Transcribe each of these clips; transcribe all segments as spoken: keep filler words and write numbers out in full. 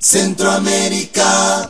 Centroamérica.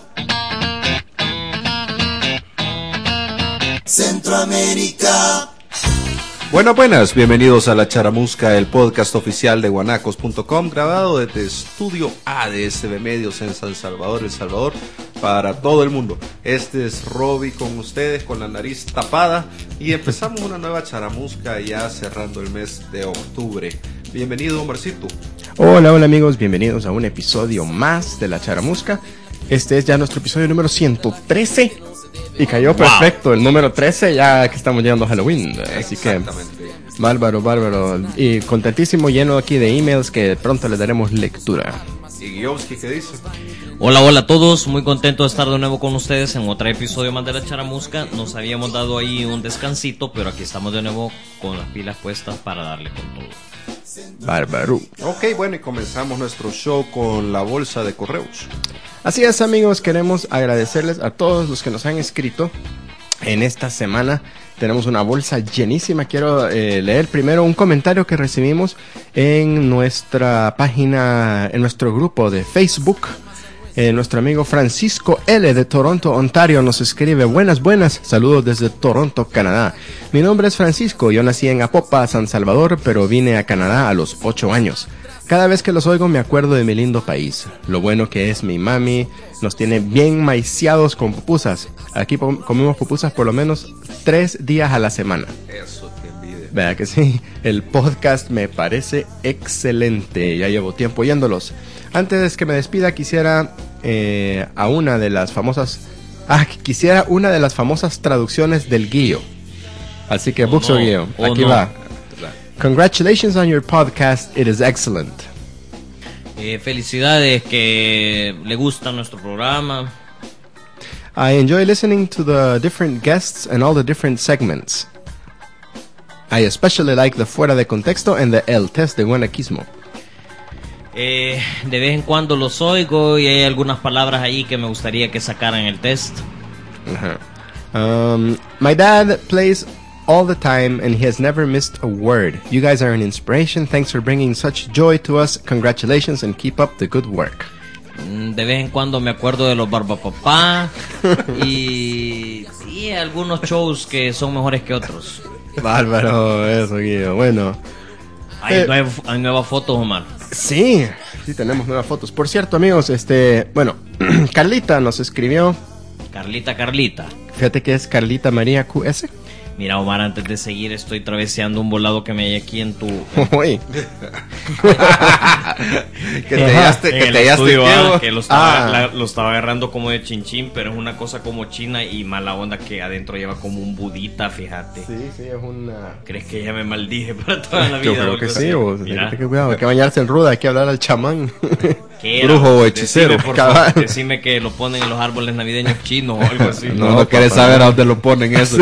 Centroamérica. Buenas, buenas, bienvenidos a La Charamusca, el podcast oficial de guanacos punto com, grabado desde Estudio A de S B Medios en San Salvador, El Salvador, para todo el mundo. Este es Robbie con ustedes, con la nariz tapada, y empezamos una nueva Charamusca ya cerrando el mes de octubre. Bienvenido, Omarcito. Hola, hola amigos, bienvenidos a un episodio más de La Charamusca. Este es ya nuestro episodio número ciento trece. Y cayó perfecto, wow. El número trece, ya que estamos llegando a Halloween. Así que, bárbaro, bárbaro. Y contentísimo, lleno aquí de emails que pronto les daremos lectura. ¿Y Guiovsky qué dice? Hola, hola a todos, muy contento de estar de nuevo con ustedes en otro episodio más de La Charamusca. Nos habíamos dado ahí un descansito, pero aquí estamos de nuevo con las pilas puestas para darle con todo. Bárbaro. Ok, bueno, y comenzamos nuestro show con la bolsa de correos. Así es, amigos, queremos agradecerles a todos los que nos han escrito en esta semana. Tenemos una bolsa llenísima. Quiero eh, leer primero un comentario que recibimos en nuestra página, en nuestro grupo de Facebook. Eh, nuestro amigo Francisco L. de Toronto, Ontario, nos escribe: buenas, buenas, saludos desde Toronto, Canadá. Mi nombre es Francisco, yo nací en Apopa, San Salvador, pero vine a Canadá a los ocho años. Cada vez que los oigo me acuerdo de mi lindo país. Lo bueno que es mi mami, nos tiene bien maiciados con pupusas. Aquí po- comemos pupusas por lo menos tres días a la semana. Eso te envidia. Vea que sí, el podcast me parece excelente, ya llevo tiempo oyéndolos. Antes que me despida quisiera eh, a una de las famosas... Ah, quisiera una de las famosas traducciones del Guío. Así que, oh, Buxo no. Guío, oh, aquí no. va. Congratulations on your podcast, it is excellent. Eh, felicidades, que le gusta nuestro programa. I enjoy listening to the different guests and all the different segments. I especially like the fuera de contexto and the el test de guanaquismo. Eh, de vez en cuando los oigo y hay algunas palabras ahí que me gustaría que sacaran el test. Uh-huh. Um, my dad plays all the time and he has never missed a word. You guys are an inspiration. Thanks for bringing such joy to us. Congratulations and keep up the good work. De vez en cuando me acuerdo de los Barbapapá y sí, algunos shows que son mejores que otros. Bárbaro, eso, Guido. Bueno. Hay, eh, nuev- hay nuevas fotos, Omar. Sí, sí tenemos nuevas fotos. Por cierto, amigos, este, bueno, Carlita nos escribió. Carlita, Carlita. Fíjate que es Carlita María Q S. Mira, Omar, antes de seguir estoy traveseando un volado que me hay aquí en tu... Uy. que te hallaste, en que el te hallaste estudio, qué, ah, que lo estaba, Ah. la- lo estaba agarrando como de chinchín, pero es una cosa como china y mala onda que adentro lleva como un budita, fíjate. Sí, sí, es una... ¿Crees que ya me maldije para toda la vida? Yo creo o que algo sí, así? vos. Mira, Hay que cuidado, hay que bañarse en ruda, hay que hablar al chamán. ¿qué era? brujo o hechicero. Decime, por Cabal. favor, decime que lo ponen en los árboles navideños chinos o algo así. No, No, no querés papá, saber no. a dónde lo ponen eso.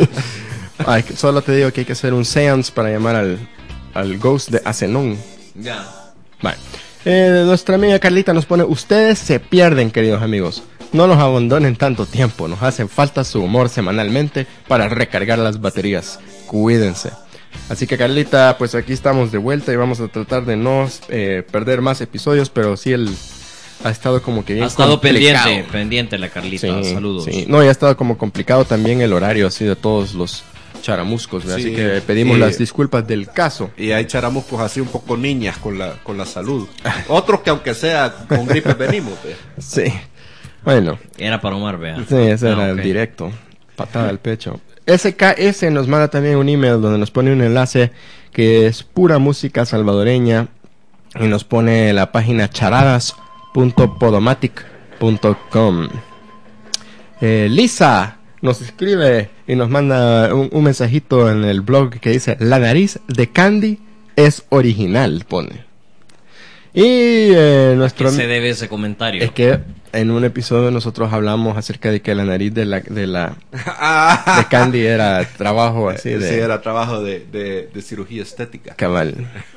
Ay, que solo te digo que hay que hacer un seance para llamar al, al ghost de Azenón. Ya. Vale. Eh, nuestra amiga Carlita nos pone: ustedes se pierden, queridos amigos. No los abandonen tanto tiempo. Nos hace falta su humor semanalmente para recargar las baterías. Cuídense. Así que, Carlita, pues aquí estamos de vuelta y vamos a tratar de no eh, perder más episodios, pero sí el ha estado como que bien Ha estado complicado. pendiente, pendiente la Carlita. Sí, Saludos. sí. No, ya ha estado como complicado también el horario así de todos los charamuscos, ¿verdad? Sí, así que pedimos y- las disculpas del caso. Y hay charamuscos así un poco niñas con la, con la salud. Otros que aunque sea con gripe venimos. ¿ve? Sí. Bueno, Era para Omar, vea. sí, ese Ah, era ok. el directo. Patada al pecho. S K S nos manda también un email donde nos pone un enlace que es pura música salvadoreña y nos pone la página charadas punto podomatic punto com. Eh, Lisa nos escribe y nos manda un, un mensajito en el blog que dice: la nariz de Candy es original, pone. Y eh, nuestro ¿Qué se debe ese comentario? es que en un episodio nosotros hablamos acerca de que la nariz de la de la de Candy era trabajo así de Sí, era trabajo de, de, de cirugía estética. cabal.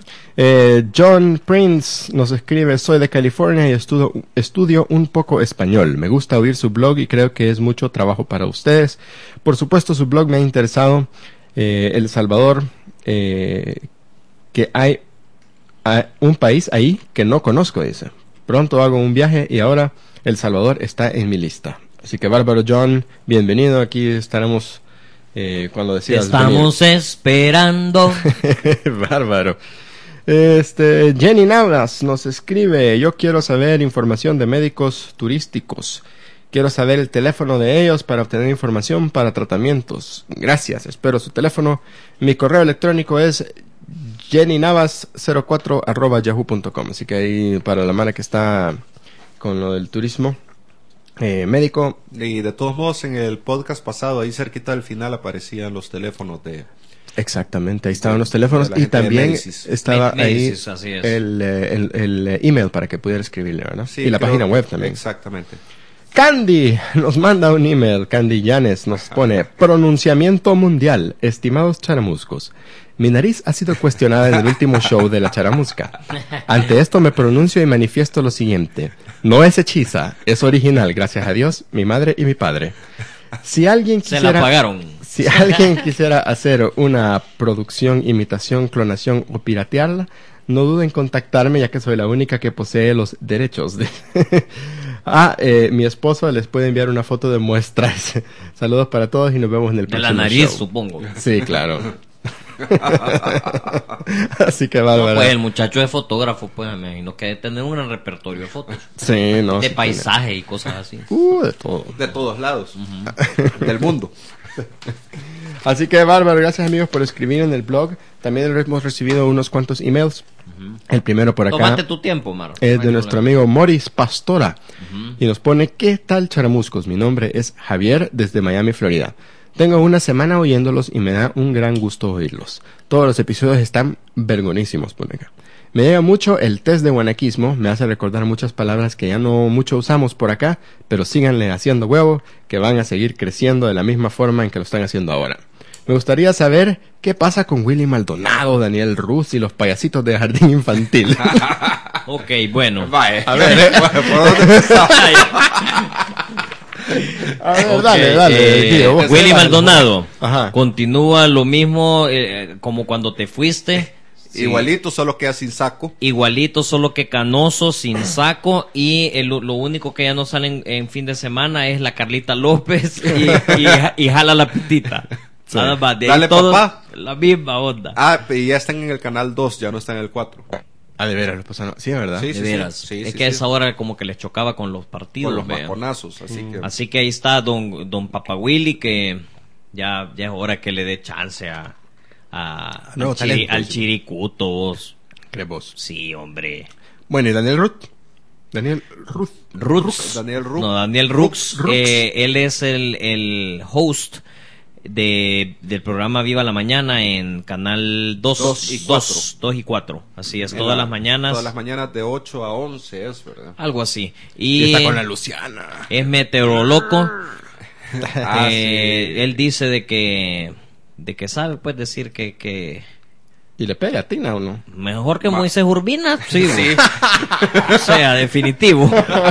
Eh, John Prince nos escribe: soy de California y estudio, estudio un poco español. Me gusta oír su blog y creo que es mucho trabajo para ustedes. Por supuesto, su blog me ha interesado. Eh, El Salvador, eh, que hay, hay un país ahí que no conozco, dice. Pronto hago un viaje y ahora El Salvador está en mi lista. Así que Bárbaro John, bienvenido. Aquí estaremos eh, cuando decidas Estamos venir. esperando. Bárbaro. Este, Jenny Navas nos escribe: yo quiero saber información de médicos turísticos. Quiero saber el teléfono de ellos para obtener información para tratamientos. Gracias, espero su teléfono. Mi correo electrónico es jennynavas cero cuatro arroba yahoo punto com. Así que ahí para la mara que está con lo del turismo eh, médico. Y de todos modos, en el podcast pasado, ahí cerquita al final aparecían los teléfonos de... Exactamente, ahí estaban los teléfonos la y gente de también Macy's. estaba Ma- ahí Macy's, así es. el, eh, el, el, eh, email para que pudiera escribirle, ¿verdad? Sí, y la creo- página web también. Exactamente. Candy nos manda un email. Candy Llanes nos pone: pronunciamiento mundial, estimados charamuscos. Mi nariz ha sido cuestionada en el último show de la charamusca. Ante esto me pronuncio y manifiesto lo siguiente: no es hechiza, es original, gracias a Dios, mi madre y mi padre. Si alguien Se quisiera, la pagaron. si alguien quisiera hacer una producción, imitación, clonación o piratearla, no duden en contactarme, ya que soy la única que posee los derechos de... Ah, eh, mi esposo les puede enviar una foto de muestras. Saludos para todos y nos vemos en el De próximo la nariz, show. supongo. Sí, claro. Así que No, bárbaro. pues el muchacho es fotógrafo, pues me imagino que debe tener un gran repertorio de fotos. Sí, no. De sí paisaje y cosas así. tiene. Uh, de todo. De todos lados. Del mundo. Así que bárbaro, gracias amigos por escribir en el blog. También hemos recibido unos cuantos emails. El primero por acá Tómate tu tiempo, Maro. es No hay de nuestro problema. amigo Morris Pastora. Y nos pone: ¿qué tal charamuscos? Mi nombre es Javier desde Miami, Florida. Tengo una semana oyéndolos y me da un gran gusto oírlos. Todos los episodios están vergonísimos, pone acá. Me llega mucho el test de guanaquismo, me hace recordar muchas palabras que ya no mucho usamos por acá, pero síganle haciendo huevo, que van a seguir creciendo de la misma forma en que lo están haciendo ahora. Me gustaría saber qué pasa con Willy Maldonado, Daniel Ruz y los payasitos de jardín infantil. Ok, bueno. Vaya. A ver, eh. ¿por dónde empezamos? A ver, Ok, dale, dale. eh, tío, vos. Willy Maldonado. Ajá. Continúa lo mismo eh, como cuando te fuiste. Igualito, solo queda sin saco. Igualito, solo que canoso, sin saco. Y el- lo único que ya no sale en, en fin de semana es la Carlita López y, y, y jala la pitita. Sí. Nada más, de ahí Dale, todo papá. la misma onda. Ah, y ya están en el canal dos, ya no están en el cuatro. Ah, de veras, pues, no. Sí, es verdad. Sí, De sí, veras. sí, es sí, que a sí. esa hora como que les chocaba con los partidos. Con los vean. maconazos, así que... Así que ahí está don, don Papa Willy, que ya, ya es hora que le dé chance a, a- Nuevo al, chiri- talento, al sí. chiricuto. vos. ¿Crees vos? Sí, hombre. Bueno, ¿y Daniel Ruth? Daniel Ruth. Rux. Daniel Rux. No, Daniel Rux. Rux. eh, él es el, el host de, del programa Viva la Mañana en Canal dos, Dos y dos, dos y cuatro. Así es, En todas la- las mañanas. Todas las mañanas de ocho a once es, ¿verdad? Algo así. Y Y está con la Luciana. es meteoroloco. Ah, Eh, sí. Él dice de que de que sabe pues decir que, que ¿Y le pega a Tina o no? mejor que Ma- Moisés Urbina, sí, Sí. o sea, definitivo.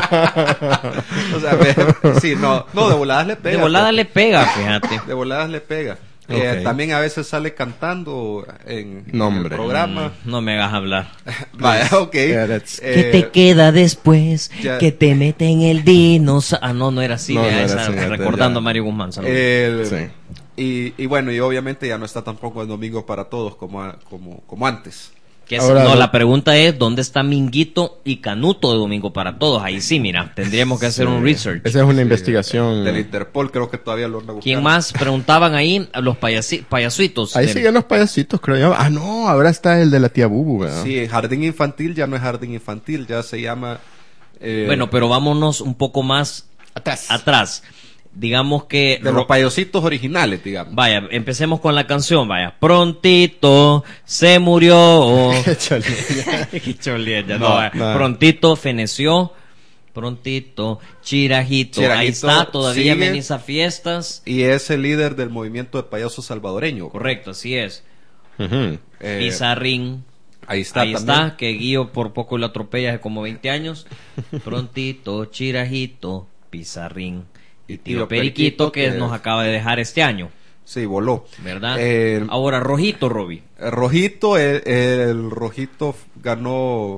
O sea, ve- sí, no, no, de voladas le pega. De volada pues. le pega, fíjate. De voladas le pega. Eh, Ok. también a veces sale cantando en, No, en el hombre. programa. No me hagas hablar. Vaya, ok. Yeah, that's- Eh, ¿Qué te queda después? ya- Que te mete en el dinosaurio. Ah, no, no era así, No, vea, no era esa- así, ya- recordando ya. a Mario Guzmán. saludos. el- Sí. y, y bueno, y obviamente ya no está tampoco el domingo para todos como, a- como, como antes. Que es- ahora no, no- la pregunta es, ¿dónde está Minguito y Canuto de Domingo para Todos? Ahí sí, mira, tendríamos que hacer un research. Esa es una investigación. Del Interpol creo que todavía lo anda buscando. ¿Quién más? Preguntaban ahí a los payasi- payasuitos. Ahí del- siguen los payasitos, creo yo. Ah, no, ahora está el de la tía Bubu, ¿verdad? Sí, jardín infantil ya no es jardín infantil, ya se llama... eh, Bueno, pero vámonos un poco más Atrás. atrás. Digamos que... de los payositos originales, digamos. Vaya, empecemos con la canción, vaya. Prontito se murió. Échale. Qué cholilla, No, no, vaya. no. Prontito feneció. Prontito, Chirajito. Chirajito Ahí está, todavía sigue. ameniza fiestas. Y es el líder del movimiento de payasos salvadoreño. Correcto, así es. Ujú. Eh, Pizarrín. ahí está Ahí también. está, que Guío por poco lo atropella hace como veinte años. Prontito, Chirajito, Pizarrín. Y tío Periquito, que que- nos acaba de dejar este año, Sí, voló. ¿verdad? Eh, Ahora, Rojito, Roby. el Rojito, el, el Rojito ganó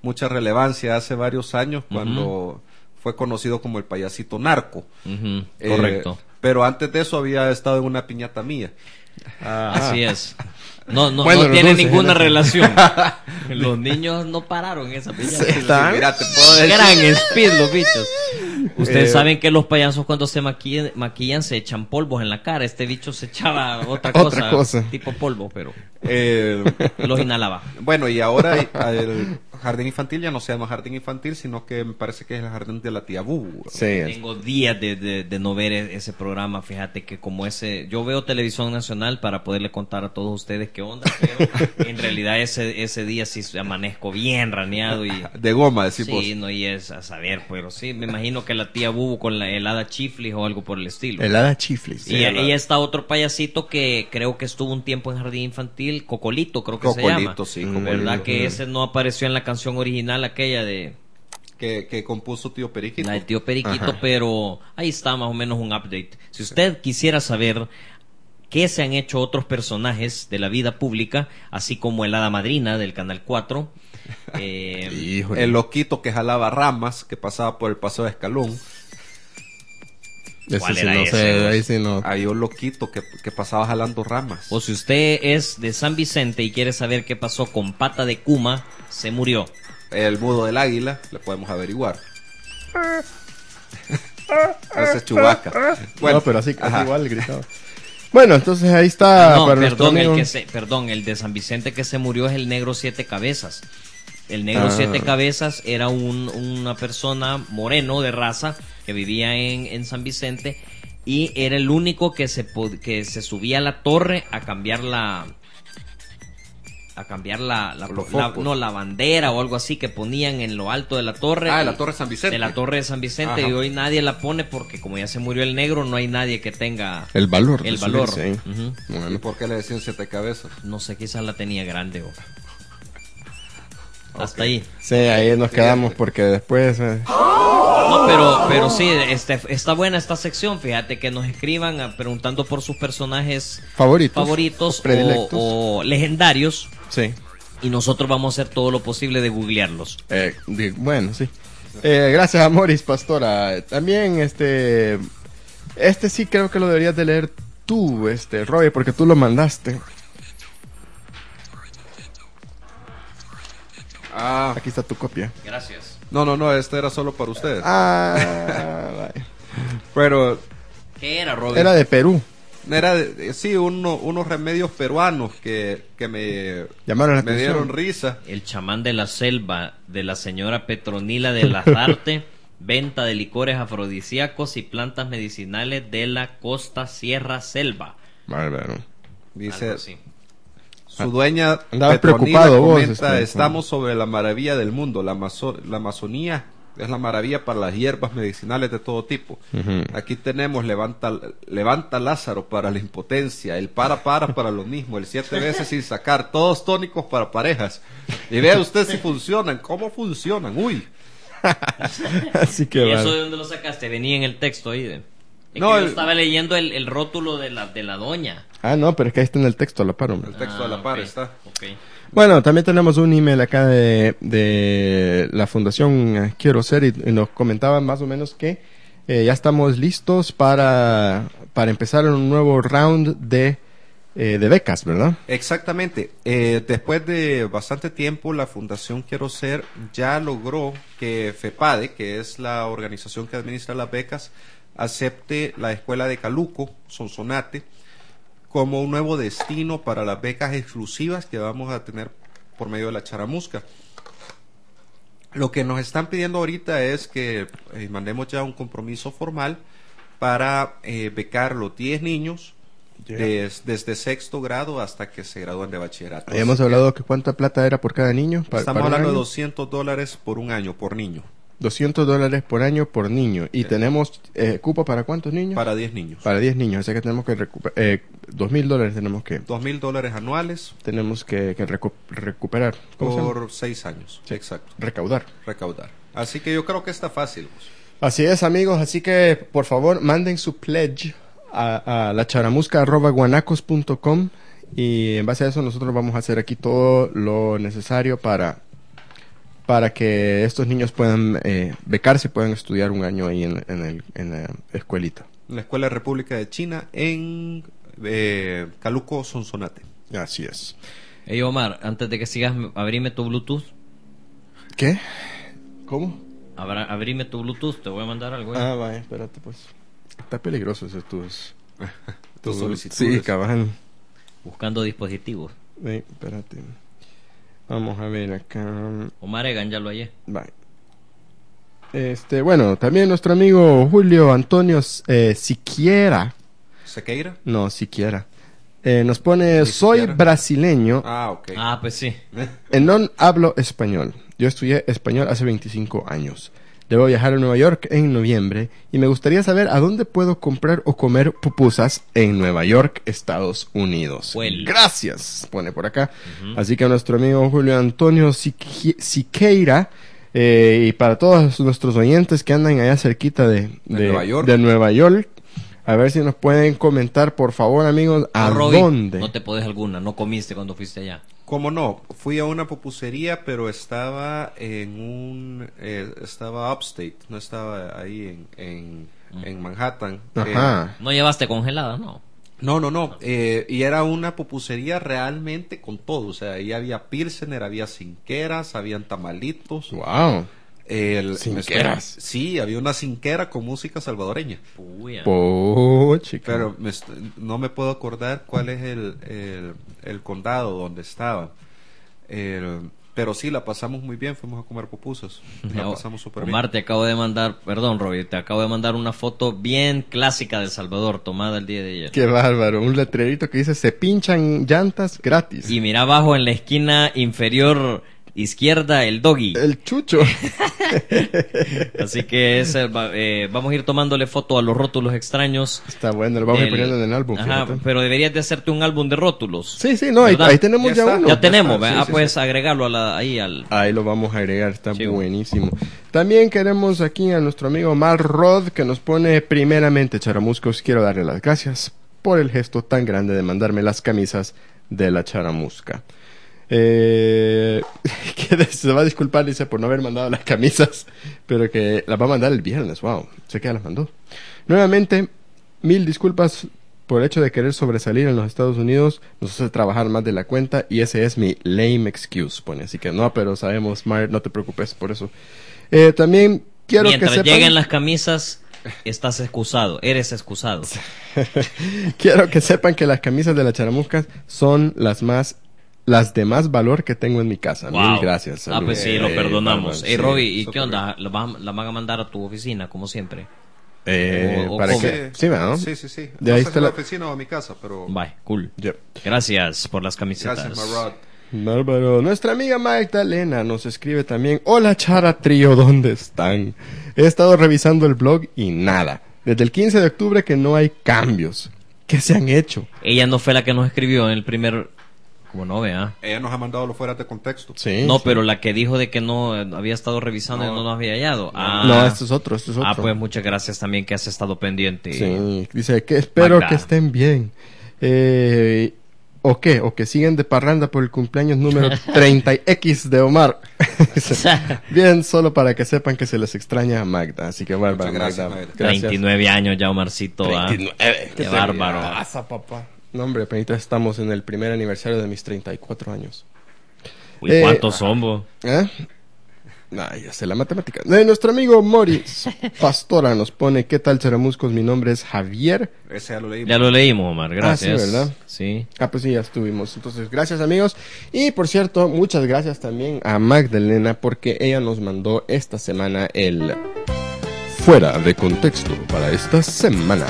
mucha relevancia hace varios años cuando uh-huh. fue conocido como el payasito narco. Uh-huh. Eh, Correcto. Pero antes de eso había estado en una piñata mía. Ah, así es. No, no, bueno, no tiene dulces, ninguna era... relación. Los niños no pararon esa piñata. Sí, mira, te puedo decir. Gran speed los bichos. Ustedes Eh, saben que los payasos cuando se maquillan, maquillan se echan polvos en la cara. Este bicho se echaba otra cosa, Otra cosa. tipo polvo, pero Eh, los inhalaba. bueno, y ahora el jardín infantil ya no se llama jardín infantil, sino que me parece que es el jardín de la tía Bubu. Sí, es. Tengo días de, de, de no ver ese programa. Fíjate que como ese, yo veo televisión nacional para poderle contar a todos ustedes qué onda, pero en realidad ese ese día sí amanezco bien raneado y De goma, decimos. sí, no, y es a saber, pero sí, me imagino que la tía Bubu con la helada chiflis o algo por el estilo. Helada chiflis. Y ahí está otro payasito que creo que estuvo un tiempo en jardín infantil, Cocolito, creo que Cocolito, se llama. sí, Mm, ¿Verdad Cocolito. que mm. ese no apareció en la canción original aquella de Que, que compuso Tío Periquito. la del tío Periquito? Ajá. Pero ahí está más o menos un update. Si usted quisiera saber qué se han hecho otros personajes de la vida pública, así como el Hada Madrina del Canal cuatro, eh, Híjole. El loquito que jalaba ramas, que pasaba por el paseo de Escalón. Ese ¿Cuál sí era no ese, sé, vos? ahí sí no. Había un loquito que, que pasaba jalando ramas. o si usted es de San Vicente y quiere saber qué pasó con Pata de Kuma, se murió. El mudo del águila, le podemos averiguar. Ese es Chewbacca. Bueno, no, pero así, así ajá. igual gritaba. Bueno, entonces ahí está no, para nuestro perdón, el amigo. que se, perdón, el de San Vicente que se murió es el Negro Siete Cabezas. El Negro Ah. Siete Cabezas era un, una persona moreno de raza que vivía en, en San Vicente y era el único que se pod- que se subía a la torre a cambiar la a cambiar la, la, Los la- focos. no la bandera o algo así que ponían en lo alto de la torre. Ah, y- la Torre San Vicente. de la torre de San Vicente. Ajá. Y hoy nadie la pone porque como ya se murió el negro no hay nadie que tenga El valor. de el subirse valor. ahí. Ujú. ¿Y Bueno, por qué le decían siete cabezas? No sé, quizás la tenía grande o hasta Ok. ahí. sí, ahí nos quedamos porque después... eh, No, pero, pero sí, este, está buena esta sección. Fíjate que nos escriban ah, preguntando por sus personajes favoritos. favoritos o predilectos. o, o legendarios. Sí. Y nosotros vamos a hacer todo lo posible de googlearlos. Eh, di- bueno, sí. Eh, gracias a Moris Pastora. También, este... Este sí creo que lo deberías de leer tú, este, Roy, porque tú lo mandaste. Ah, Aquí está tu copia. Gracias. no, no, no, este era solo para ustedes. Ah, vaya. Pero ¿Qué era, Robin? Era de Perú. era, de- sí, uno, unos remedios peruanos que, que me, Llamaron la me atención. dieron risa. El chamán de la selva de la señora Petronila de Lazarte, venta de licores afrodisíacos y plantas medicinales de la costa Sierra Selva. Bárbaro. Dice, Algo así. su dueña Andabas Petronila preocupado vos, comenta, este, estamos sobre la maravilla del mundo, la, Amazo- la Amazonía es la maravilla para las hierbas medicinales de todo tipo. Ujú. Aquí tenemos levanta, levanta Lázaro para la impotencia, el para para para lo mismo, el siete veces sin sacar, todos tónicos para parejas. Y vea usted si funcionan, cómo funcionan, uy. Así que ¿Y eso vale. de dónde lo sacaste? Venía en el texto ahí. De... Es No, que yo el- estaba leyendo el, el rótulo de la, de la doña. Ah, no, pero es que ahí está en el texto a la par, hombre. El texto de Ah, la par ok, está. ok. Bueno, también tenemos un email acá de, de la Fundación eh, Quiero Ser y, y nos comentaban más o menos que eh, ya estamos listos para, para empezar un nuevo round de, eh, de becas, ¿verdad? Exactamente. Eh, después de bastante tiempo, la Fundación Quiero Ser ya logró que FEPADE, que es la organización que administra las becas, acepte la escuela de Caluco, Sonsonate, como un nuevo destino para las becas exclusivas que vamos a tener por medio de la Charamusca. Lo que nos están pidiendo ahorita es que eh, mandemos ya un compromiso formal para eh, becar los diez niños des- desde sexto grado hasta que se gradúen de bachillerato. Habíamos Así que hablado que cuánta plata era por cada niño. Pa- estamos para un hablando de año. doscientos dólares por un año, por niño, doscientos dólares por año por niño. Y tenemos eh, cupo para cuántos niños? para diez niños. Para diez niños. O sea que tenemos que recuperar. Eh, dos mil dólares tenemos que dos mil dólares anuales tenemos que, que recu- recuperar. ¿Cómo se llama? por seis años. Exacto. Recaudar. Recaudar. Así que yo creo que está fácil. Así es, amigos. Así que, por favor, manden su pledge a, a la charamusca arroba guanacos punto com y en base a eso nosotros vamos a hacer aquí todo lo necesario para para que estos niños puedan eh, becarse y puedan estudiar un año ahí en, en, el, en la escuelita. La Escuela República de China en eh, Caluco, Sonsonate. Así es. Hey Omar, antes de que sigas, abrime tu Bluetooth. ¿Qué? ¿Cómo? Abra, abrime tu Bluetooth, te voy a mandar algo. ¿eh? Ah, vaya, espérate pues. Está peligroso ese tus... Tus solicitudes. Sí, cabal. Buscando dispositivos. Sí, espérate. Vamos a ver acá. Omar Egan ya lo hallé. Bye. Este, bueno, también nuestro amigo Julio Antonio eh, Siquiera. ¿Sequeira? No, Siquiera. Eh, nos pone, Ni soy siquiera. brasileño, Ah, ok. Ah, pues sí. eh, no hablo español. Yo estudié español hace veinticinco años. Debo viajar a Nueva York en noviembre y me gustaría saber a dónde puedo comprar o comer pupusas en Nueva York, Estados Unidos. Well. Gracias, pone por acá. Uh-huh. Así que a nuestro amigo Julio Antonio Siqui- Siqueira eh, y para todos nuestros oyentes que andan allá cerquita de, De de, Nueva York. de Nueva York, a ver si nos pueden comentar, por favor, amigos, a No, Roby, dónde. no te podés alguna, no comiste cuando fuiste allá. ¿Cómo no? Fui a una pupusería, pero estaba en un... Eh, estaba upstate, no estaba ahí en, en, en Manhattan. Ajá. Eh, No llevaste congelada, no. no, no, no. Eh, y era una pupusería realmente con todo. O sea, ahí había pilsener, había cinqueras, habían tamalitos. Wow. El, Cinqueras. me- Sí, había una cinquera con música salvadoreña. Puya. Pochica. Pero me est- no me puedo acordar cuál es el, el, el condado donde estaba. El- pero sí, la pasamos muy bien. Fuimos a comer pupusas. La pasamos súper bien. Omar, te acabo de mandar, perdón, Roby, te acabo de mandar una foto bien clásica de El Salvador, tomada el día de ayer. Qué bárbaro, un letrerito que dice se pinchan llantas gratis. Y mira abajo en la esquina inferior izquierda el doggy. El chucho. Así que ese, va- eh, vamos a ir tomándole foto a los rótulos extraños. Está bueno, lo vamos a ir del- poniendo en el álbum. Ajá, fíjate. pero deberías de hacerte un álbum de rótulos. Sí, sí, no, ahí, ¿Verdad? ahí tenemos Ya ya, está. uno. Ya tenemos, está, ¿verdad? sí, Ah, sí, pues sí. agregarlo a la- ahí al... Ahí lo vamos a agregar, está Sí. buenísimo. También queremos aquí a nuestro amigo Mar Rod que nos pone primeramente, Charamuscos, quiero darle las gracias por el gesto tan grande de mandarme las camisas de la Charamusca. Eh, que se va a disculpar, dice, por no haber mandado las camisas, pero que las va a mandar el viernes. Wow, sé que ya las mandó. Nuevamente, mil disculpas por el hecho de querer sobresalir en los Estados Unidos. Nos hace trabajar más de la cuenta y ese es mi lame excuse, pone. Así que no, pero sabemos, Mar, no te preocupes por eso. Eh, también quiero Mientras que sepan... lleguen las camisas, estás excusado, eres excusado. Quiero que sepan que las camisas de la Charamusca son las más, las de más valor que tengo en mi casa. Wow. Mil gracias. Ah, pues sí, lo Eh, perdonamos. bárbaro, Hey, sí. Roby, ¿y súper qué onda? ¿La van, ¿La van a mandar a tu oficina, como siempre? Eh, O- o para cómo. que, sí, ¿no? Sí, sí, sí. De no ahí sé está si la- la oficina o a mi casa, pero... Bye, cool. Yep. Gracias por las camisetas. Gracias, Marrod. Bárbaro. Nuestra amiga Magdalena nos escribe también: hola Chara Trío, ¿dónde están? He estado revisando el blog y nada. Desde el quince de octubre que no hay cambios. ¿Qué se han hecho? Ella no fue la que nos escribió en el primer... Como no, vea. Ella nos ha mandado los fuera de contexto. Sí. No, sí. pero la que dijo de que no eh, había estado revisando No. y no nos había hallado. Ah, No, este es otro, este es otro. Ah, pues muchas gracias también que has estado pendiente. Sí, dice que espero Magda. que estén bien. Eh, ¿O qué? O que siguen de parranda por el cumpleaños número treinta X de Omar. Bien, solo para que sepan que se les extraña a Magda. Así que bárbaro, Muchas gracias, Magda. Magda. Gracias. veintinueve años ya, Omarcito. ¿ah? veintinueve. Qué te bárbaro. pasa, papá? No, hombre, apenas estamos en el primer aniversario de mis treinta y cuatro años. Uy, Eh, ¿cuántos somos? ¿Eh? Ay, ya sé la matemática. Eh, nuestro amigo Moritz Pastora nos pone: ¿qué tal, Charamuscos? Mi nombre es Javier. Ese ya lo leímos. Ya lo leímos, Omar. Gracias. Ah, sí, ¿verdad? Sí. Ah, pues sí, ya estuvimos. Entonces, gracias, amigos. Y por cierto, muchas gracias también a Magdalena porque ella nos mandó esta semana el Fuera de Contexto para esta semana.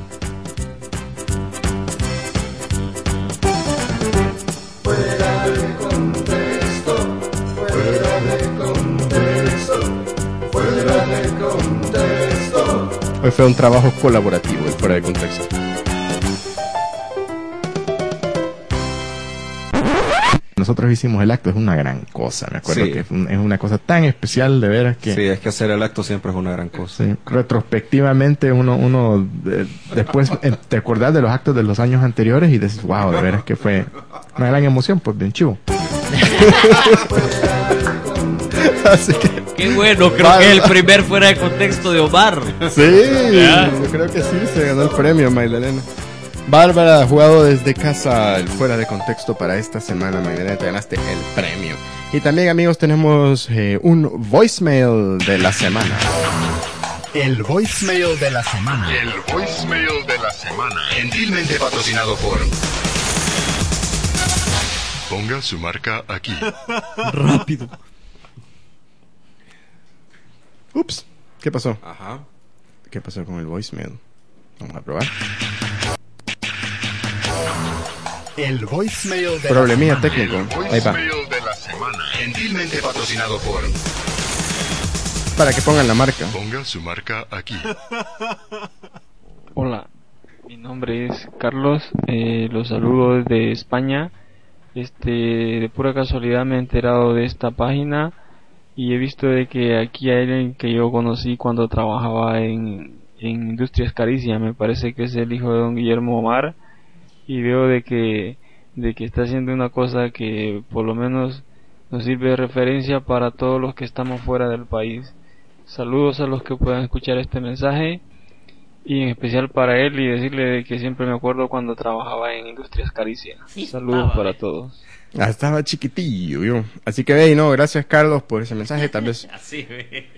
Hoy fue un trabajo colaborativo, el Fuera de Contexto. Nosotros hicimos el acto, es una gran cosa, me acuerdo Sí. que es, un- es una cosa tan especial de veras que Sí, es que hacer el acto siempre es una gran cosa. sí, retrospectivamente uno, uno eh, después eh, te acordás de los actos de los años anteriores y dices, wow, de veras que fue una gran emoción, pues bien chivo. Así que, Qué bueno, creo Bárbara. que es el primer fuera de contexto de Omar. sí, yo creo que sí, se ganó el premio, Magdalena. Bárbara, jugado desde casa el fuera de contexto para esta semana, Magdalena, te ganaste el premio. Y también, amigos, tenemos eh, un voicemail de la semana. El voicemail de la semana. El voicemail de la semana. Gentilmente patrocinado por... Ponga su marca aquí. Rápido. Ups, ¿qué pasó? Ajá. ¿Qué pasó con el voicemail? Vamos a probar. El voicemail de Problemilla la semana. técnico. El Ahí va. voicemail de la semana. Gentilmente patrocinado por... Para que pongan la marca. Ponga su marca aquí. Hola, mi nombre es Carlos, eh, los saludo desde España. Este, de pura casualidad me he enterado de esta página y he visto de que aquí hay alguien que yo conocí cuando trabajaba en, en Industrias Caricia, me parece que es el hijo de don Guillermo Omar, y veo de que, de que está haciendo una cosa que por lo menos nos sirve de referencia para todos los que estamos fuera del país. Saludos a los que puedan escuchar este mensaje y en especial para él, y decirle de que siempre me acuerdo cuando trabajaba en Industrias Caricia. Sí, Saludos estaba, para eh. todos. Ah, estaba chiquitillo, yo. Así que ve, y no, gracias Carlos por ese mensaje, tal vez. Así, güey.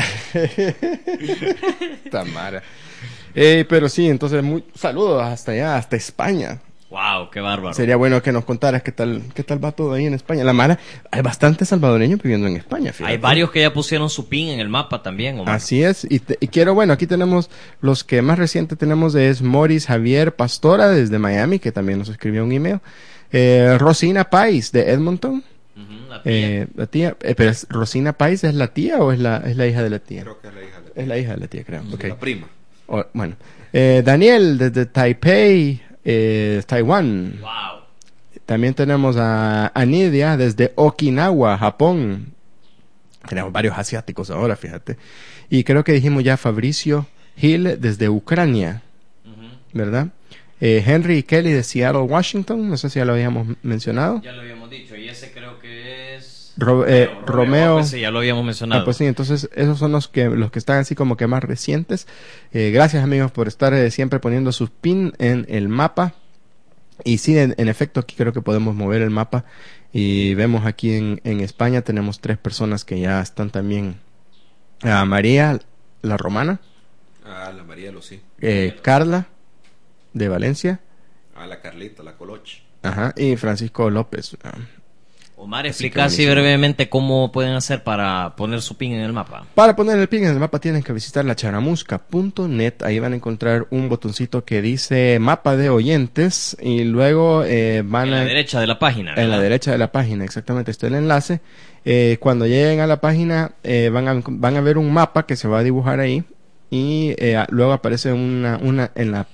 Tamara. Eh, pero sí, entonces, muy, saludos hasta allá, hasta España. Wow, qué bárbaro. Sería bueno que nos contaras qué tal, qué tal va todo ahí en España. La Mara, hay bastantes salvadoreños viviendo en España, fíjate. Hay varios que ya pusieron su pin en el mapa también, Omar. Así es, y, te- y quiero, bueno, aquí tenemos los que más reciente tenemos es Morris Javier Pastora desde Miami, que también nos escribió un email. Eh, Rosina Pais de Edmonton. Ujú, la tía. Eh, la tía, eh, pero es- Rosina Pais es la tía o es la, es la hija de la tía? Creo que es la hija de Es la hija de la tía, creo. Ok. la prima. O- bueno, eh, Daniel desde Taipei, eh, Taiwán. Wow. También tenemos a Anidia desde Okinawa, Japón. Tenemos varios asiáticos ahora, fíjate. Y creo que dijimos ya Fabricio Gil desde Ucrania, Ujú. ¿verdad? Eh, Henry y Kelly de Seattle, Washington. No sé si ya lo habíamos mencionado. Ya lo habíamos dicho, y ese creo que es... Ro- eh, Romeo, Romeo. pues sí, ya lo habíamos mencionado. Ah, pues sí, entonces esos son los que los que están así como que más recientes. Eh, gracias amigos por estar eh, siempre poniendo sus pin en el mapa. Y sí, en, en efecto aquí creo que podemos mover el mapa. Y vemos aquí en, en España tenemos tres personas que ya están también. A María, la romana. Ah, la María lo sí. eh, Carla, de Valencia. Ah, la Carlita, la Coloche. Ajá, y Francisco López. Ah, Omar, Así explica que así buenísimo. brevemente cómo pueden hacer para poner su pin en el mapa. Para poner el pin en el mapa tienen que visitar la charamusca punto net. Ahí van a encontrar un botoncito que dice mapa de oyentes y luego eh, van En la a... derecha de la página. En la ¿verdad? derecha de la página, exactamente, está el enlace. Eh, cuando lleguen a la página eh, van, a, van a ver un mapa que se va a dibujar ahí y eh, a- luego aparece una, una en la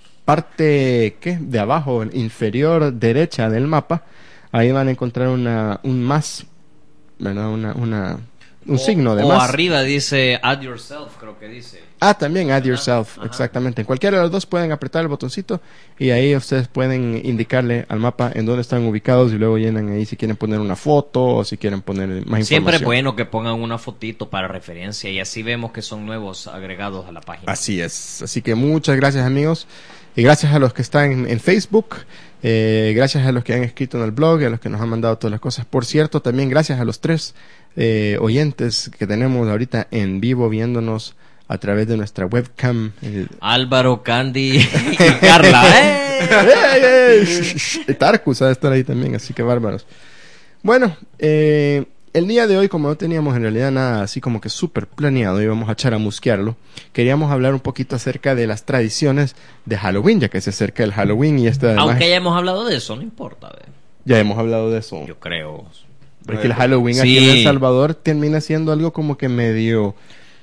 parte ¿qué? de abajo, inferior derecha del mapa. Ahí van a encontrar una, un más, ¿verdad? Una, una, un O- signo de o más. arriba dice add yourself, creo que dice. Ah, también add yourself, Ajá. exactamente. En cualquiera de los dos pueden apretar el botoncito y ahí ustedes pueden indicarle al mapa en dónde están ubicados y luego llenan ahí si quieren poner una foto o si quieren poner más Siempre es información. bueno que pongan una fotito para referencia y así vemos que son nuevos agregados a la página. Así es. Así que muchas gracias amigos y gracias a los que están en, en Facebook, eh, gracias a los que han escrito en el blog y a los que nos han mandado todas las cosas. Por cierto, también gracias a los tres eh, oyentes que tenemos ahorita en vivo viéndonos a través de nuestra webcam. eh, Álvaro, Candy y Carla. ¡Eh! ¡Ey, ey! Y Tarkus ha de estar ahí también, así que bárbaros. Bueno, eh, el día de hoy, como no teníamos en realidad nada así como que súper planeado, íbamos a charamusquearlo, queríamos hablar un poquito acerca de las tradiciones de Halloween, ya que se acerca el Halloween y este además Aunque ya hemos hablado de eso, no importa. ve. ya hemos hablado de eso. Yo creo. Porque el Halloween Sí. aquí en El Salvador termina siendo algo como que medio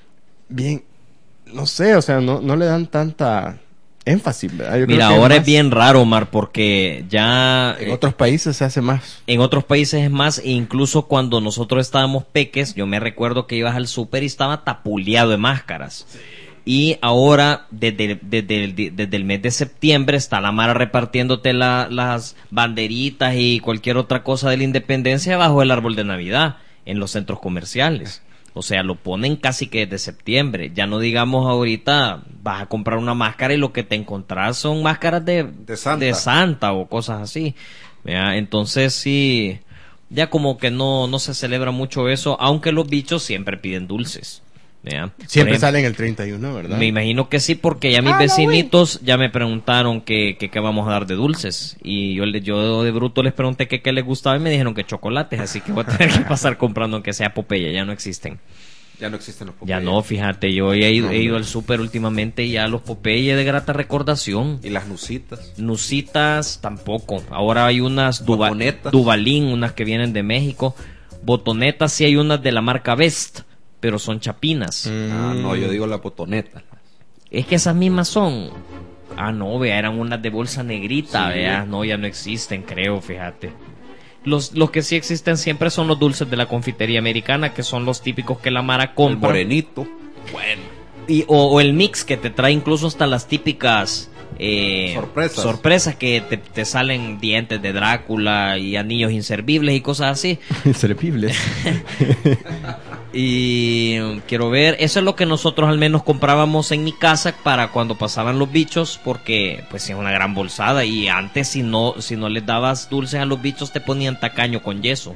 bien, no sé, o sea, no, no le dan tanta énfasis, ¿verdad? Yo creo Mira, que ahora es más- bien raro, Omar, porque ya En eh, otros países se hace más. en otros países es más, e incluso cuando nosotros estábamos peques, yo me recuerdo que ibas al súper y estaba tapuleado de máscaras. Y ahora, desde, desde, el- desde el mes de septiembre, está la Mara repartiéndote la- las banderitas y cualquier otra cosa de la independencia bajo el árbol de Navidad en los centros comerciales. O sea, lo ponen casi que desde septiembre. Ya no digamos ahorita, vas a comprar una máscara y lo que te encontrás son máscaras de, De Santa. de Santa o cosas así. ¿Verdad? Entonces sí, ya como que no, no se celebra mucho eso, aunque los bichos siempre piden dulces. ¿Verdad? Siempre Por ejemplo, salen el treinta y uno, ¿verdad? me imagino que sí, porque ya mis Ah, no, vecinitos ya me preguntaron que, que qué vamos a dar de dulces. Y yo, le- yo de bruto les pregunté que qué les gustaba y me dijeron que chocolates. Así que voy a tener que pasar comprando aunque sea Popeye, ya no existen. Ya no existen los Ya Popeyes. no, fíjate, yo he ido, No, he ido hombre. al súper últimamente y ya los Popeye de grata recordación. Y las nusitas. Nusitas tampoco. Ahora hay unas Duva- Botonetas. Duvalín, unas que vienen de México. Botonetas sí hay unas de la marca Best, pero son chapinas. Ah, no, yo digo la botoneta. Es que esas mismas son. Ah, no, vea, eran unas de bolsa negrita, Sí. vea. No, ya no existen, creo, fíjate. Los, los que sí existen siempre son los dulces de la confitería americana, que son los típicos que la Mara El compra. morenito. Bueno. Y, o, o el mix que te trae incluso hasta las típicas eh, Sorpresas. sorpresas que te, te salen dientes de Drácula y anillos inservibles y cosas así. Inservibles. Y mm, quiero ver, eso es lo que nosotros al menos comprábamos en mi casa para cuando pasaban los bichos, porque pues es una gran bolsada y antes si no si no les dabas dulces a los bichos te ponían tacaño con yeso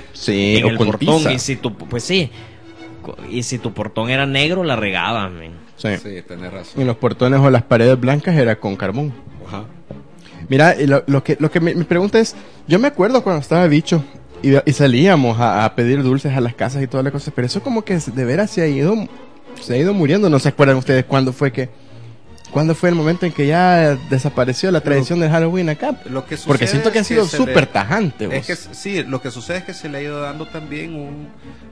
Sí, en o el con portón. tiza. Y si tu pues sí, co- y si tu portón era negro la regaban, men. Sí. Sí, tenés razón. Y los portones o las paredes blancas era con carbón. Ajá. Mira, y lo, lo que, lo que me, mi pregunta es, yo me acuerdo cuando estaba bicho y, y salíamos a, a pedir dulces a las casas y todas las cosas, pero eso como que de veras se ha ido, se ha ido muriendo. No se acuerdan ustedes cuándo fue que, cuándo fue el momento en que ya desapareció la tradición del Halloween acá. Lo que sucede Porque siento que ha es sido se súper le- tajante. Es vos. que sí, lo que sucede es que se le ha ido dando también un,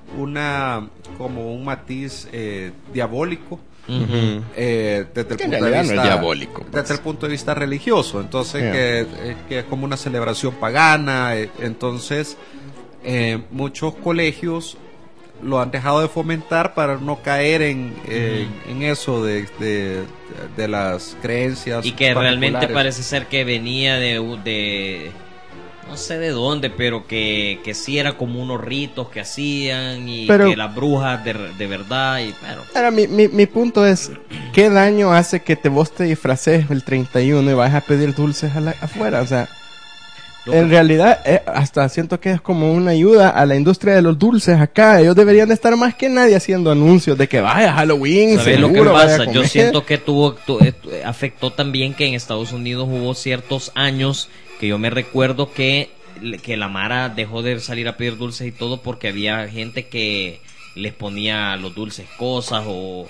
una, como un matiz eh, diabólico. Ujú. eh, desde el Que en punto de realidad no vista es diabólico, pues. desde el punto de vista religioso, entonces Yeah. que, eh, que es como una celebración pagana, eh, entonces eh, muchos colegios lo han dejado de fomentar para no caer en, eh, en eso de, de, de las creencias Y que realmente particulares. parece ser que venía de, de no sé de dónde, pero que, que sí era como unos ritos que hacían y Pero- que las brujas de, de verdad y bueno, Ahora, mi, mi, mi punto es, ¿qué daño hace que te vos te disfraces el treinta y uno y vas a pedir dulces a la- afuera? O sea, Lo en que- realidad, eh, hasta siento que es como una ayuda a la industria de los dulces acá. Ellos deberían de estar más que nadie haciendo anuncios de que vaya Halloween, ¿sabes lo que seguro, vaya a pasa? Yo comer. siento que tuvo, tu- eh, tu- afectó también que en Estados Unidos hubo ciertos años que yo me recuerdo que, que la Mara dejó de salir a pedir dulces y todo porque había gente que les ponía a los dulces cosas o,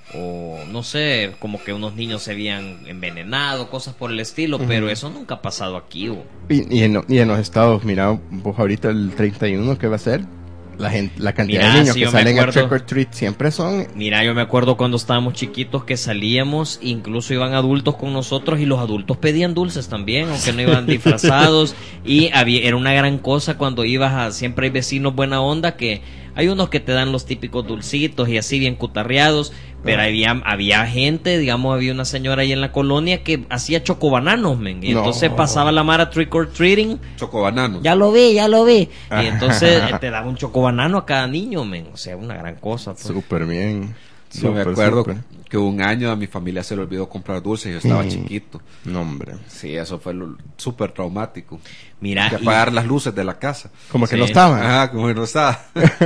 o no sé, como que unos niños se habían envenenado, cosas por el estilo, pero eso nunca ha pasado aquí. o- Y, y, en, y en los estados, mira, vos ahorita el treinta y uno, ¿qué va a ser? La, gente, la cantidad Mira, de niños sí, que yo me salen a acuerdo. trick or treat siempre son... Mira, yo me acuerdo cuando estábamos chiquitos que salíamos, incluso iban adultos con nosotros y los adultos pedían dulces también, aunque no iban disfrazados. Y había, era una gran cosa cuando ibas a, siempre hay vecinos buena onda que hay unos que te dan los típicos dulcitos y así bien cutarreados, pero había, había gente, digamos, había una señora ahí en la colonia que hacía chocobananos, men, y No. entonces pasaba la Mara trick or treating. Chocobananos. Ya lo vi, ya lo vi. Ah. Y entonces eh, te daba un chocobanano a cada niño, men. O sea, una gran cosa. pues. Súper bien. Yo me Súper, acuerdo súper. que un año a mi familia se le olvidó comprar dulces y yo estaba Mm. chiquito. No, hombre. Sí, eso fue lo- súper traumático. Mira, Que y- apagar las luces de la casa. Como que Sí. no estaban. Ajá, como que no estaba.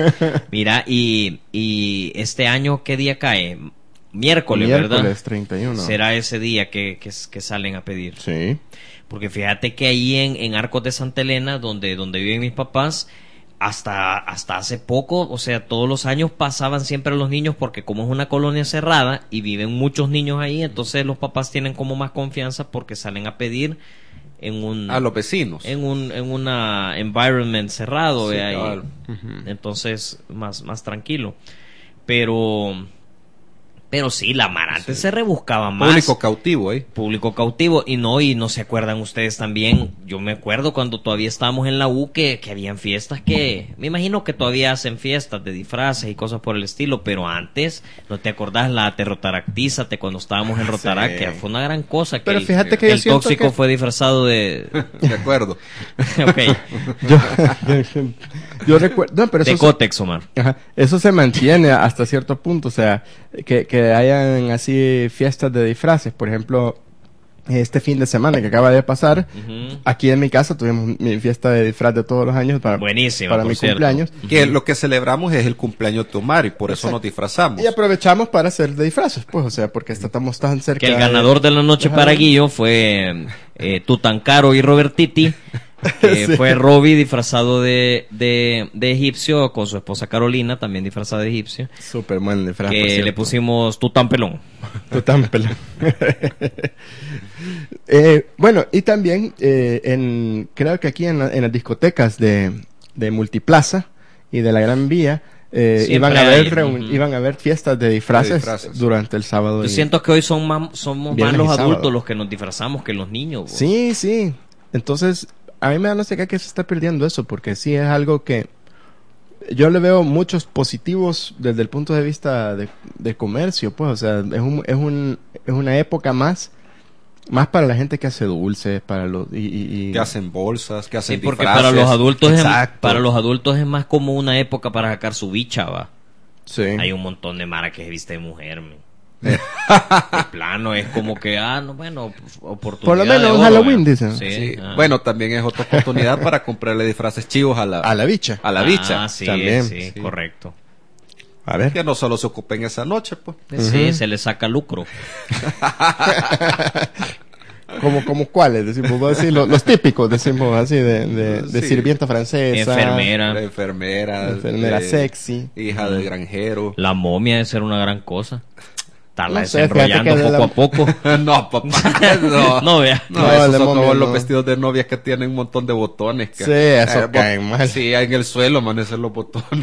Mira, y, y este año, ¿qué día cae? Miércoles, Miércoles ¿verdad? treinta y uno. Será ese día que, que, que salen a pedir. Sí. Porque fíjate que ahí en, en Arcos de Santa Elena, donde, donde viven mis papás, hasta, hasta hace poco, o sea, todos los años pasaban siempre los niños, porque como es una colonia cerrada y viven muchos niños ahí, entonces los papás tienen como más confianza porque salen a pedir en un... A los vecinos. en un en una environment cerrado, Sí, vea, y cabal. entonces más más tranquilo, pero Pero sí, la Mara antes sí se rebuscaba más. Público cautivo, ¿eh? Público cautivo. Y no, y no se acuerdan ustedes también. Yo me acuerdo cuando todavía estábamos en la U que, que habían fiestas que... Me imagino que todavía hacen fiestas de disfraces y cosas por el estilo. Pero antes, ¿no te acordás la Te Rotaractízate cuando estábamos en Rotaract? Sí. Que fue una gran cosa. Que pero el, fíjate que el yo tóxico que... fue disfrazado de... De acuerdo. Ok. yo, yo recuerdo... No, pero de eso Cotex, se... Omar. Ajá. Eso se mantiene hasta cierto punto. O sea, que, que hayan así fiestas de disfraces. Por ejemplo, este fin de semana que acaba de pasar, uh-huh. aquí en mi casa tuvimos mi fiesta de disfraz de todos los años para, Buenísima, para mi cierto. cumpleaños. Uh-huh. Que lo que celebramos es el cumpleaños de Omar y por eso Exacto. nos disfrazamos. Y aprovechamos para hacer de disfraces, pues, o sea, porque estamos tan cerca. Que el ganador de, de la noche de para Guillo fue eh, Tutancaro y Robertiti. Eh, sí. Fue Robbie disfrazado de, de, de egipcio con su esposa Carolina, también disfrazada de egipcio. Súper buen disfraz. Que le pusimos Tutampelón. Tutampelón. eh, bueno, y también eh, en creo que aquí en, en las discotecas de, de Multiplaza y de la Gran Vía eh, iban a haber reun- uh-huh. iban a haber fiestas de disfraces, de disfraces. durante el sábado. Yo y siento que hoy son más, somos más los adultos los que nos disfrazamos que los niños. Bro. Sí, sí. Entonces a mí me da no sé qué que se está perdiendo eso, porque sí es algo que yo le veo muchos positivos desde el punto de vista de, de comercio, pues, o sea, es un, es un, es una época más, más para la gente que hace dulces, para los, y, y, y... que hacen bolsas, que hacen sí, porque disfraces. para los adultos es, para los adultos es más como una época para sacar su bicha, va. Sí. Hay un montón de mara que se viste de mujer, man. De plano es como que ah no bueno oportunidad por lo menos un Halloween dicen sí, sí. Ah. Bueno, también es otra oportunidad para comprarle disfraces chivos a la a la bicha a la bicha ah, sí, también sí, sí, correcto. A ver, que no solo se ocupen esa noche, pues. Sí, uh-huh. se le saca lucro. como como cuáles decimos así los, los típicos decimos así de, de, de sí. sirvienta francesa, enfermera, la enfermera, enfermera de, sexy, hija uh-huh. del granjero. La momia debe ser una gran cosa. Estarla no sé, desenrollando poco la... a poco. No, papá. No, no vea. No, no esos son como no. los vestidos de novia que tienen un montón de botones. Que, sí, eso eh, caen mal. Sí, en el suelo amanecen los botones.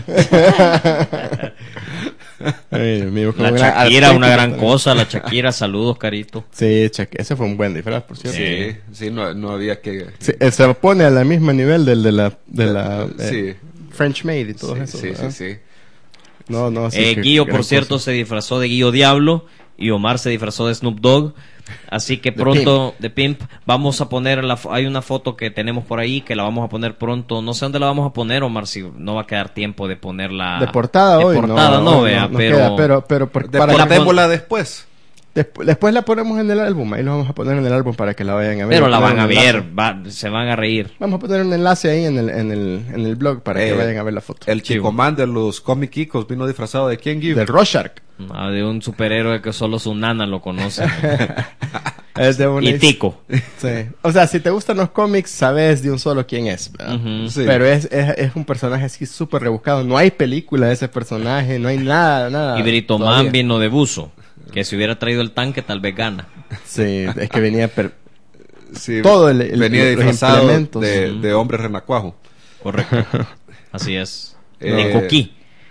Ay, amigo, la Shakira, una gran también. cosa. La Shakira, saludos, carito. Sí, ese fue un buen disfraz, por cierto. Sí, sí, no, no había que... Sí, se pone al mismo nivel del de la, de la sí. eh, French Maid y todo sí, eso. Sí, ¿verdad? sí, sí. No, no, sí, eh, Guillo, por cierto, cosa. se disfrazó de Guillo Diablo y Omar se disfrazó de Snoop Dogg. Así que pronto, de Pimp. de Pimp, vamos a poner, la, hay una foto que tenemos por ahí que la vamos a poner pronto. No sé dónde la vamos a poner, Omar, si no va a quedar tiempo de ponerla. De portada de hoy. portada, no, no, no vea, no pero, queda, pero, pero por, de para la después. Después, después la ponemos en el álbum, ahí lo vamos a poner en el álbum para que la vayan a ver. Pero la van a ver, va, se van a reír. Vamos a poner un enlace ahí en el, en el, en el blog para eh, que vayan a ver la foto. El Chico Man de los Comic Kikos vino disfrazado de quién, Guido? Del Rorschach. Ah, de un superhéroe que solo su nana lo conoce. Es de una... Y Tico. Sí. O sea, si te gustan los cómics, sabes de un solo quién es. Uh-huh. Sí. Pero es, es, es un personaje así súper rebuscado. No hay película de ese personaje, no hay nada, nada. Y Brito Man vino de buzo. Que si hubiera traído el tanque, tal vez gana. Sí, es que venía... Per... Sí, todo el, el venía disfrazado de, de hombre renacuajo. Correcto. Así es. Eh, de coquí.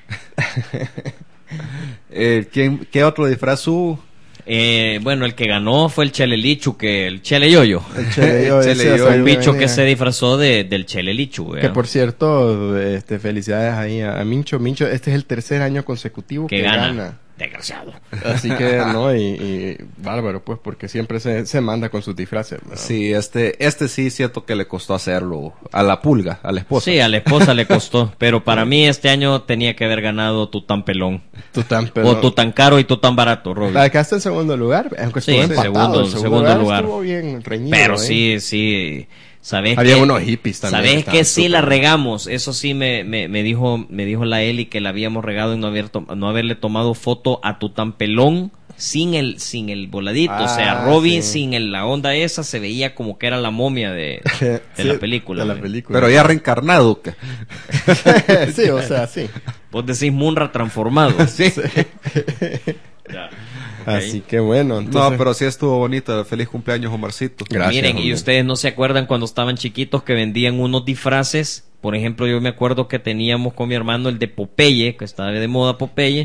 eh, ¿quién, ¿Qué otro disfraz hubo? Eh, bueno, el que ganó fue el Chelelichu, que el Chele Yoyo. El Chele Yoyo, el Chele Yoyo. Un bicho que se disfrazó de, del Chelelichu. Que por cierto, este, felicidades ahí a, a Mincho. Mincho, este es el tercer año consecutivo que, que gana. gana. Desgraciado. Así que, no, y, y bárbaro, pues, porque siempre se, se manda con sus disfraces, ¿verdad? Sí, este, este sí siento que le costó hacerlo a la pulga, a la esposa. Sí, a la esposa le costó, pero para mí este año tenía que haber ganado Tután Pelón. Tután Pelón. O Tután Caro y Tután Barato, Robin. La que está en segundo lugar, aunque sí, estuvo empatado, segundo, el segundo, segundo lugar, lugar. Estuvo bien reñido. Pero ¿eh? sí, sí... ¿Sabes Había que, unos hippies también. ¿Sabes que sí super... la regamos? Eso sí me, me, me dijo me dijo la Eli que la habíamos regado en no, haber to, no haberle tomado foto a Tután Pelón sin el sin el voladito. Ah, o sea, Robin sí. sin el, la onda esa se veía como que era la momia de, de, sí, la, película, de la película. Pero ya reencarnado. Sí, o sea, sí. Vos decís Munra transformado. Sí. Sí. Ya. Okay. Así que bueno, entonces... No, pero sí estuvo bonito. Feliz cumpleaños, Omarcito. Gracias. Miren, hombre. Y ustedes no se acuerdan cuando estaban chiquitos que vendían unos disfraces. Por ejemplo, yo me acuerdo que teníamos con mi hermano el de Popeye, que estaba de moda Popeye.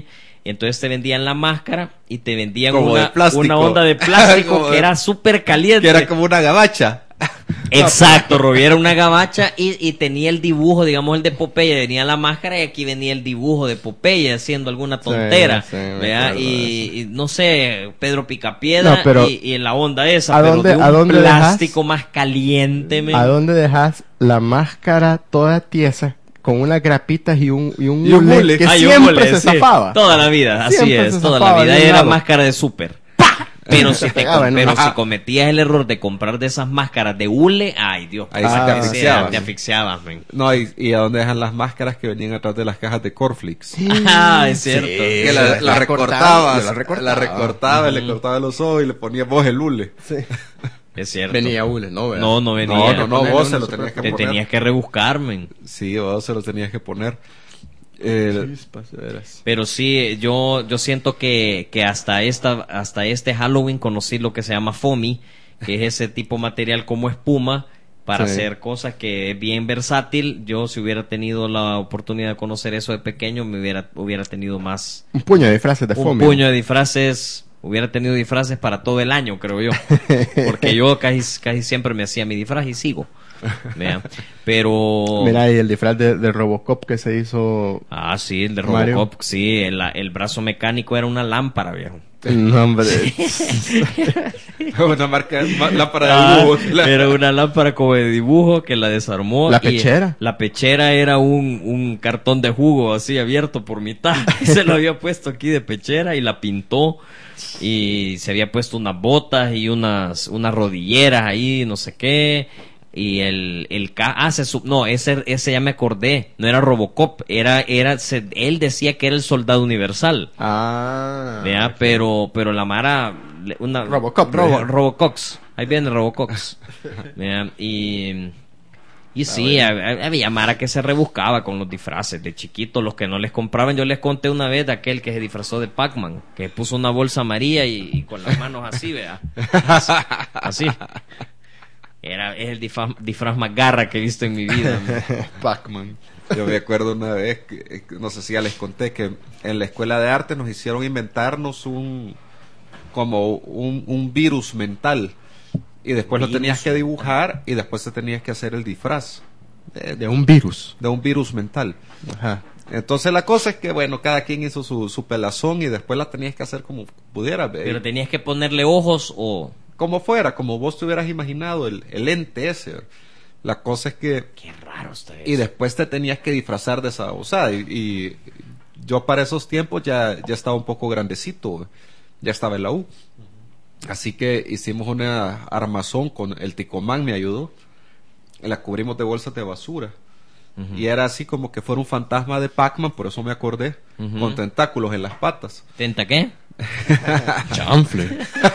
Y entonces te vendían la máscara y te vendían Como de una, plástico. una onda de plástico Como que de- era súper caliente. Que era como una gabacha. Exacto, Robbie, era una gabacha y, y tenía el dibujo, digamos el de Popeye, venía la máscara y aquí venía el dibujo de Popeye haciendo alguna tontera, Sí, sí, me ¿verdad? acuerdo de Y, y no sé, Pedro Picapiedra No, pero- y, y la onda esa, ¿A pero dónde- de un a dónde plástico más caliente, men. ¿A dónde dejas la máscara toda tiesa con unas grapitas y un, y un, Y un hule hule. que Ay, un siempre mole, se sí. zafaba? Toda la vida, así Siempre es, se toda zafaba la vida de un era lado. máscara de súper. Pero si te pegaba com- en pero una- si cometías el error de comprar de esas máscaras de hule, ay Dios, Ahí sí te te asfixiabas. Te asfixiabas, men. No, y, y a dónde dejan las máscaras que venían atrás de las cajas de Corflix. Ah, es cierto. Que la, la la recortabas, cortaba, la recortaba. la recortaba, le cortaba los ojos y le ponías vos el hule. Sí. Es cierto. Venía hule, ¿no? ¿verdad? No, no venía. No, no, no, Ponerle vos una se lo super- tenías que Te poner. tenías que rebuscar, men. Sí, vos se lo tenías que poner. Eh, Chispas, de veras. Pero sí, yo, yo siento que, que hasta esta, hasta este Halloween conocí lo que se llama foamy, que es ese tipo de material como espuma para Sí. hacer cosas que es bien versátil. Yo si hubiera tenido la oportunidad de conocer eso de pequeño, me hubiera, hubiera tenido más, Un puño de frases de un fomio. puño de disfraces, hubiera tenido disfraces para todo el año, creo yo. Porque yo casi, casi siempre me hacía mi disfraz y sigo. Vea. Pero... Mira, y el disfraz de, de Robocop que se hizo. Ah, sí, el de Mario. Robocop, sí, el, el brazo mecánico era una lámpara, viejo. El nombre. una marca, ma- lámpara de dibujo. La- Era una lámpara como de dibujo que la desarmó. ¿La y pechera? La pechera era un, un cartón de jugo así abierto por mitad. Se lo había puesto aquí de pechera y la pintó. Y se había puesto unas botas y unas, unas rodilleras ahí, no sé qué. Y el, el ca- ah, se sub- no, ese, ese ya me acordé, no era Robocop, era, era, se- él decía que era el soldado universal. Ah. Vea, pero, pero la Mara, le- una, Robocop, Robo, vea. Robocox, ahí viene Robocox. Vea, y, y sí, hab- había Mara que se rebuscaba con los disfraces de chiquitos, los que no les compraban. Yo les conté una vez de aquel que se disfrazó de Pac-Man, que puso una bolsa amarilla y, y con las manos así, vea, así, así. Era, es el disfraz, disfraz más garra que he visto en mi vida. Pac-Man. Yo me acuerdo una vez, que, que no sé si ya les conté, que en la escuela de arte nos hicieron inventarnos un como un, un virus mental y después lo Virus tenías que dibujar y después te tenías que hacer el disfraz de, De un virus. de un virus mental. Ajá. Entonces la cosa es que bueno, cada quien hizo su, su pelazón y después la tenías que hacer como pudieras, ve, Pero tenías que ponerle ojos o... como fuera, como vos te hubieras imaginado el, el ente ese. La cosa es que Qué raro está eso. y después te tenías que disfrazar de esa babosada. Y, y yo para esos tiempos ya, ya estaba un poco grandecito, ya estaba en la U. Así que hicimos una armazón con el Ticomán, me ayudó. Y la cubrimos de bolsas de basura. Ujú. Y era así como que fuera un fantasma de Pac-Man, por eso me acordé, Ujú. con tentáculos en las patas. ¿Tenta qué? Chanfle.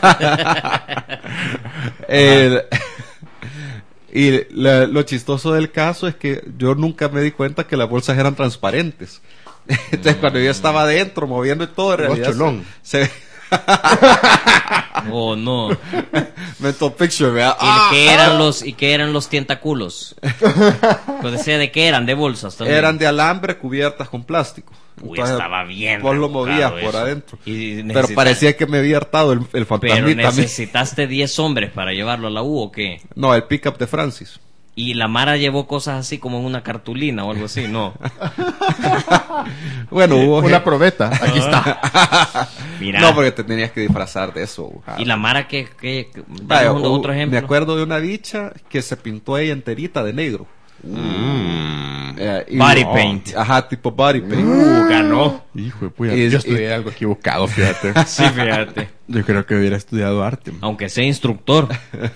El- y la- lo chistoso del caso es que yo nunca me di cuenta que las bolsas eran transparentes. Entonces cuando yo estaba adentro moviendo y todo, en Vos realidad chulón. se, se Oh, no. mental picture, ¿verdad? ¿Y ¡Ah! qué eran los, y qué eran los tentáculos? Pues decía de qué eran, de bolsas también. Eran de alambre cubiertas con plástico. Uy, Entonces, estaba bien vos lo rebuscado movías por eso. adentro. Y Pero necesita- parecía que me había hartado el, el Pero fantasmita a mí. necesitaste diez hombres para llevarlo a la U o qué? No, el pickup de Francis. Y la Mara llevó cosas así como en una cartulina o algo así, ¿no? Bueno, hubo Una gente- probeta. Aquí está. Mira. No, porque te tenías que disfrazar de eso. Y la Mara que, que, que- Vaya, danos un- hubo- otro ejemplo. Me acuerdo de una bicha que se pintó ella enterita de negro. Eh, y- Body no, paint. Ajá, tipo body paint. Uh, ganó. Hijo de puya. Y- Yo y- estudié algo equivocado, fíjate. Sí, fíjate. Yo creo que hubiera estudiado arte. Aunque sea instructor.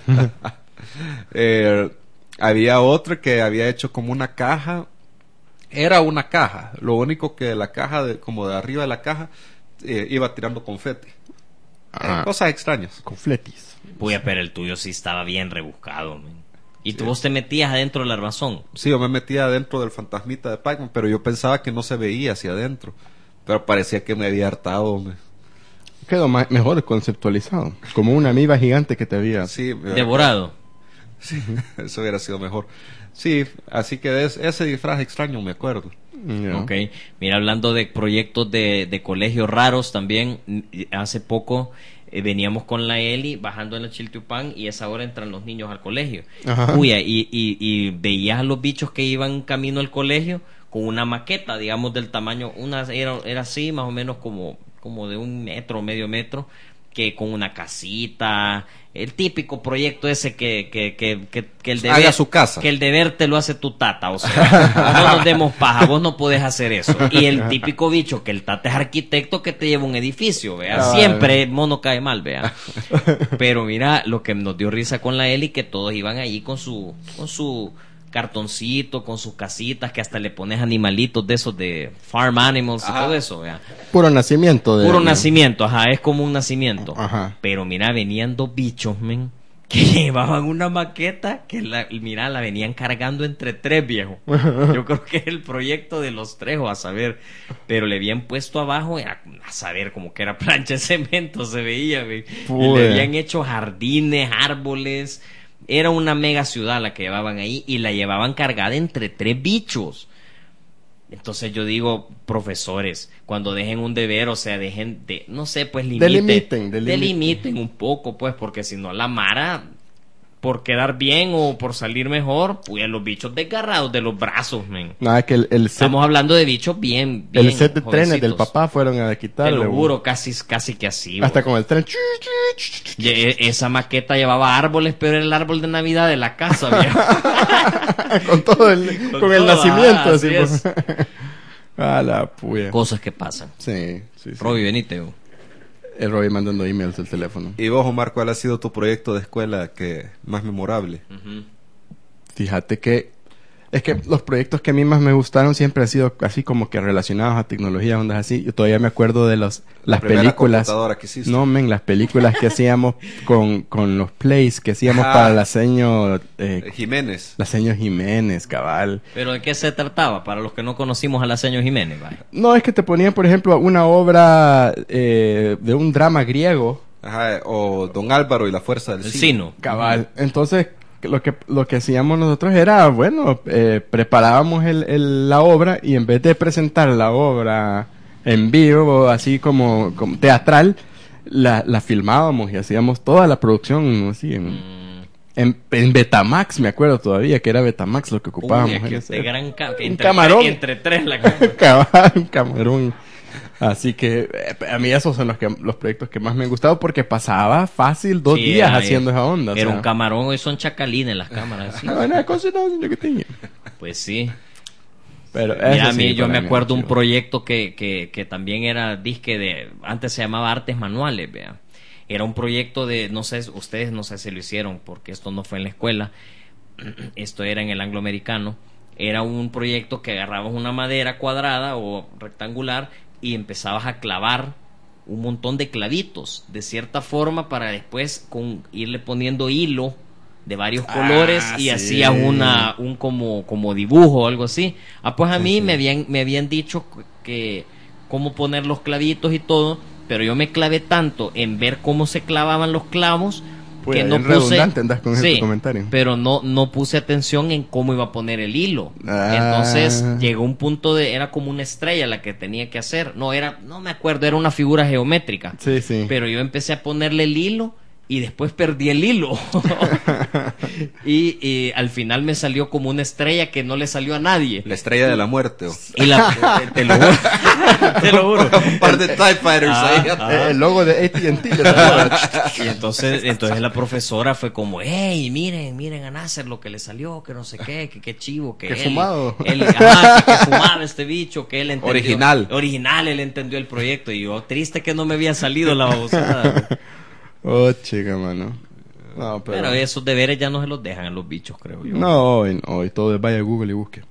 Eh, había otro que había hecho como una caja. Era una caja. Lo único que la caja, de, como de arriba de la caja, eh, iba tirando confeti. Ah. Eh, cosas extrañas. Con fletis. Puya, pero el tuyo sí estaba bien rebuscado, man. Y tú vos te metías adentro del armazón. Sí, yo me metía adentro del fantasmita de Pac-Man, pero yo pensaba que no se veía hacia adentro. Pero parecía que me había hartado. Me... Quedó ma- mejor conceptualizado. Como una amiba gigante que te había. Sí, me- Devorado. Sí, eso hubiera sido mejor. Sí, así que de ese, ese disfraz extraño me acuerdo. Ya. Ok, mira, hablando de proyectos de, de colegios raros también, hace poco eh, veníamos con la Eli bajando en la Chiltepán y a esa hora entran los niños al colegio. Ajá. Uy, y, y, y veías a los bichos que iban camino al colegio con una maqueta, digamos, del tamaño, una era, era así, más o menos como, como de un metro, medio metro, que con una casita, el típico proyecto ese que, que, que, que, que el deber, Haga su casa. que el deber te lo hace tu tata, o sea, no nos demos paja, vos no podés hacer eso. Y el típico bicho que el tata es arquitecto que te lleva un edificio, vea, Ah, siempre el mono cae mal, vea. Pero mira, lo que nos dio risa con la Eli, que todos iban ahí con su, con su cartoncito, con sus casitas, que hasta le pones animalitos de esos de farm animals y Ajá. todo eso, vea. Puro nacimiento. De, Puro nacimiento, ajá, es como un nacimiento. Ajá. Pero mira, venían dos bichos, men, que llevaban una maqueta que, la, mira, la venían cargando entre tres, viejo. Yo creo que es el proyecto de los tres, o a saber. Pero le habían puesto abajo, a, a saber, como que era plancha de cemento, se veía, men. Y Pude. le habían hecho jardines, árboles. Era una mega ciudad la que llevaban ahí y la llevaban cargada entre tres bichos. Entonces yo digo, profesores, cuando dejen un deber, o sea, dejen de, no sé, pues limiten, Delimiten, delimiten. delimiten un poco, pues, porque si no la mara, por quedar bien o por salir mejor, pues los bichos desgarrados de los brazos, men. Nada, que el, el set, Estamos hablando de bichos bien, bien el set de trenes del jovencitos. papá fueron a Te quitarle. lo güey. juro, casi, casi que así. Hasta güey. con el tren. Y e- esa maqueta llevaba árboles, pero era el árbol de Navidad de la casa, viejo. con todo el, con, Con el todo, nacimiento. ah, así, así pues. es. A la puya. Cosas que pasan. Sí, sí, sí. Roby, venite. güey. El Robbie mandando emails del teléfono. Y vos, Omar, ¿cuál ha sido tu proyecto de escuela que más memorable? Ujú. Fíjate que es que los proyectos que a mí más me gustaron siempre han sido así como que relacionados a tecnología, ondas así. Yo todavía me acuerdo de los las primera películas. computadora que hiciste. No, men, las películas que hacíamos con, con los plays que hacíamos Ah. para la seño eh, Eh, Jiménez. la seño Jiménez, cabal. Pero ¿de qué se trataba? Para los que no conocimos a la señor Jiménez, vaya. No, es que te ponían, por ejemplo, una obra eh, de un drama griego. Ajá, o Don Álvaro y la fuerza del El Sino. sino. Cabal. Entonces, lo que, lo que hacíamos nosotros era, bueno, eh, preparábamos el, el- la obra y en vez de presentar la obra en vivo, así como, como teatral, la, la filmábamos y hacíamos toda la producción así en, Mm. en, en Betamax, me acuerdo todavía que era Betamax lo que ocupábamos. Uy, es en que ese- de gran ca- que un entre, camarón. entre tres la cámara. Cabal, un camarón. Así que eh, a mí esos son los que los proyectos que más me han gustado porque pasaba fácil dos Sí, días era- haciendo esa onda. o Era sea. un camarón, hoy son chacalines las cámaras. ¿sí? Ah, una cosa no, yo que tenía. Pues sí. Pero Mira, eso a mí sí, yo para me mí acuerdo un chivo. proyecto que, que, que también era disque de, antes se llamaba Artes Manuales, vea. Era un proyecto de, no sé, ustedes no sé si lo hicieron, porque esto no fue en la escuela, esto era en el angloamericano. Era un proyecto que agarrabas una madera cuadrada o rectangular y empezabas a clavar un montón de clavitos de cierta forma para después con irle poniendo hilo de varios Ah, colores y sí. hacías una un como como dibujo o algo así. Ah, pues a Sí, mí sí. me habían me habían dicho que cómo poner los clavitos y todo, pero yo me clavé tanto en ver cómo se clavaban los clavos Pues, que no bien puse redundante andas con ese comentario. pero no no puse atención en cómo iba a poner el hilo. Ah. Entonces llegó un punto de era como una estrella la que tenía que hacer. No era no me acuerdo, era una figura geométrica. Sí, sí. Pero yo empecé a ponerle el hilo y después perdí el hilo. y, y al final me salió como una estrella que no le salió a nadie. La estrella de la muerte. o- Y la te lo juro. te lo juro. Un par de TIE Fighters Ah, ahí. ah. Eh, el logo de A T and T. le salió. Y entonces, entonces la profesora fue como, hey, miren, miren a Nasser lo que le salió, que no sé qué, que qué chivo, que Qué él, fumado. él, ajá, que, que fumaba este bicho, que él entendió. Original. Original, él entendió el proyecto. Y yo, triste que no me había salido la babosada. Oh, chica, mano. No, pero... Pero esos deberes ya no se los dejan a los bichos, creo yo. No, hoy, no, hoy todo es vaya a Google y busque.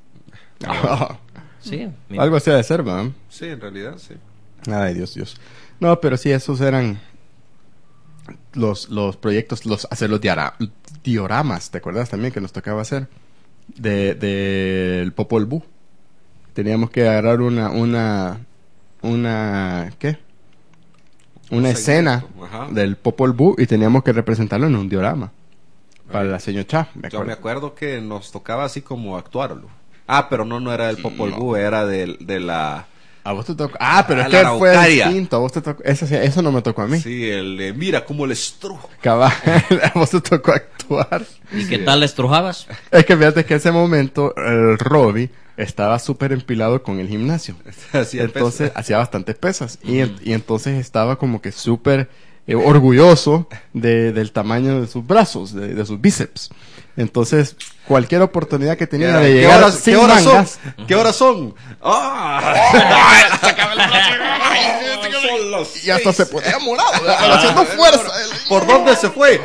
Sí, mira. Algo así ha de ser, ¿verdad? Sí, en realidad, sí. Ay, Dios, Dios. No, pero sí, esos eran los, los proyectos, los hacer los diara- dioramas, ¿te acuerdas también que nos tocaba hacer? De, de el Popol Vuh. Teníamos que agarrar una, una, una, ¿qué? Una Un escena segmento, ajá. del Popol Vuh y teníamos que representarlo en un diorama. para la señor Cha, me Yo acuerdo. me acuerdo que nos tocaba así como actuarlo. Ah, pero no, no era del Popol No. Vuh, era de, de la... A vos te tocó. Ah, pero Ah, es la que fue Araucaria. distinto. A vos te tocó. Eso, sí, eso no me tocó a mí. Sí, el de mira cómo le estrujo. Cabal, a vos te tocó actuar. ¿Y qué tal la estrujabas? Es que fíjate que en ese momento el Robbie estaba súper empilado con el gimnasio. Hacía Entonces pesas. hacía bastantes pesas. Y, en- y entonces estaba como que súper eh, orgulloso de, del tamaño de sus brazos, de, de sus bíceps. Entonces, cualquier oportunidad que tenía de ¿Qué llegar horas, sin ¿qué horas mangas, son? ¿Qué horas son? ¡Ah! Son las y hasta se seis. ponía morado, ¿verdad? haciendo fuerza. ¿Por dónde se fue?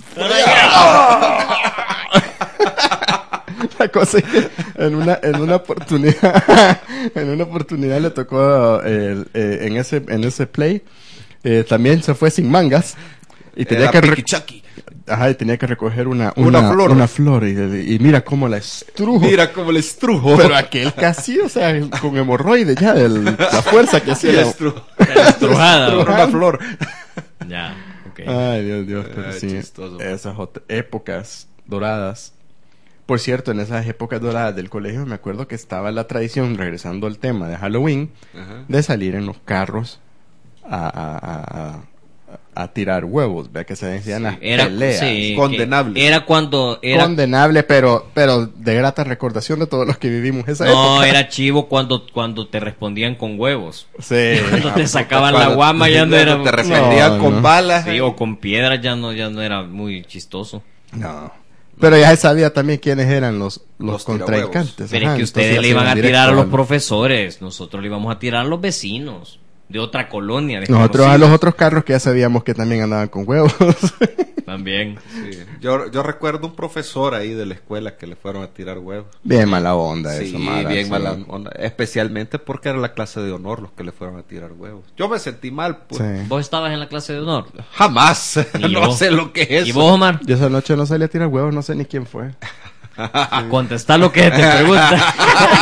La cosa es que en una, en una oportunidad, en una oportunidad le tocó eh, eh, en ese, en ese play, eh, también se fue sin mangas y tenía Era que re- piquichaqui. ajá, y tenía que recoger una, Una una, flor. una flor y, y mira cómo la estrujo. Mira cómo le estrujo. Pero aquel casi, o sea, con hemorroides ya, del, la fuerza que Sí, hacía. le la- estrujo. Estrujada. Por una flor. Ya, ok. Ay, Dios, Dios, pero Ay, sí, chistoso. esas ot- épocas doradas. Por cierto, en esas épocas doradas del colegio me acuerdo que estaba la tradición, regresando al tema de Halloween, Ajá. de salir en los carros a, a, a, a- a tirar huevos, vea que se decían las Era, peleas. sí, Condenable. que Era cuando era Condenable, pero, pero de grata recordación de todos los que vivimos esa no, época. era chivo cuando cuando te respondían con huevos. Sí. Cuando te sacaban la Cuando- guama ya no era Te respondían No, con no. balas. sí, o con piedras ya no ya no era muy chistoso. No. Pero ya se sabía también quiénes eran los, los, Los contraincantes. Pero Ajá, es que entonces ustedes ya le se iban a directo tirar a los al- profesores, nosotros le íbamos a tirar a los vecinos de otra colonia. Nosotros a desconocidos. los otros carros que ya sabíamos que también andaban con huevos. También. Sí. Yo, yo recuerdo un profesor ahí de la escuela que le fueron a tirar huevos. Bien mala onda Sí, eso, Mara, bien sí. mala onda. Especialmente porque era la clase de honor los que le fueron a tirar huevos. Yo me sentí mal, pues. Sí. ¿Vos estabas en la clase de honor? Jamás. Ni no yo. sé lo que es. ¿Y vos, Omar? Yo esa noche no salí a tirar huevos, no sé ni quién fue. Contestá lo que te pregunta.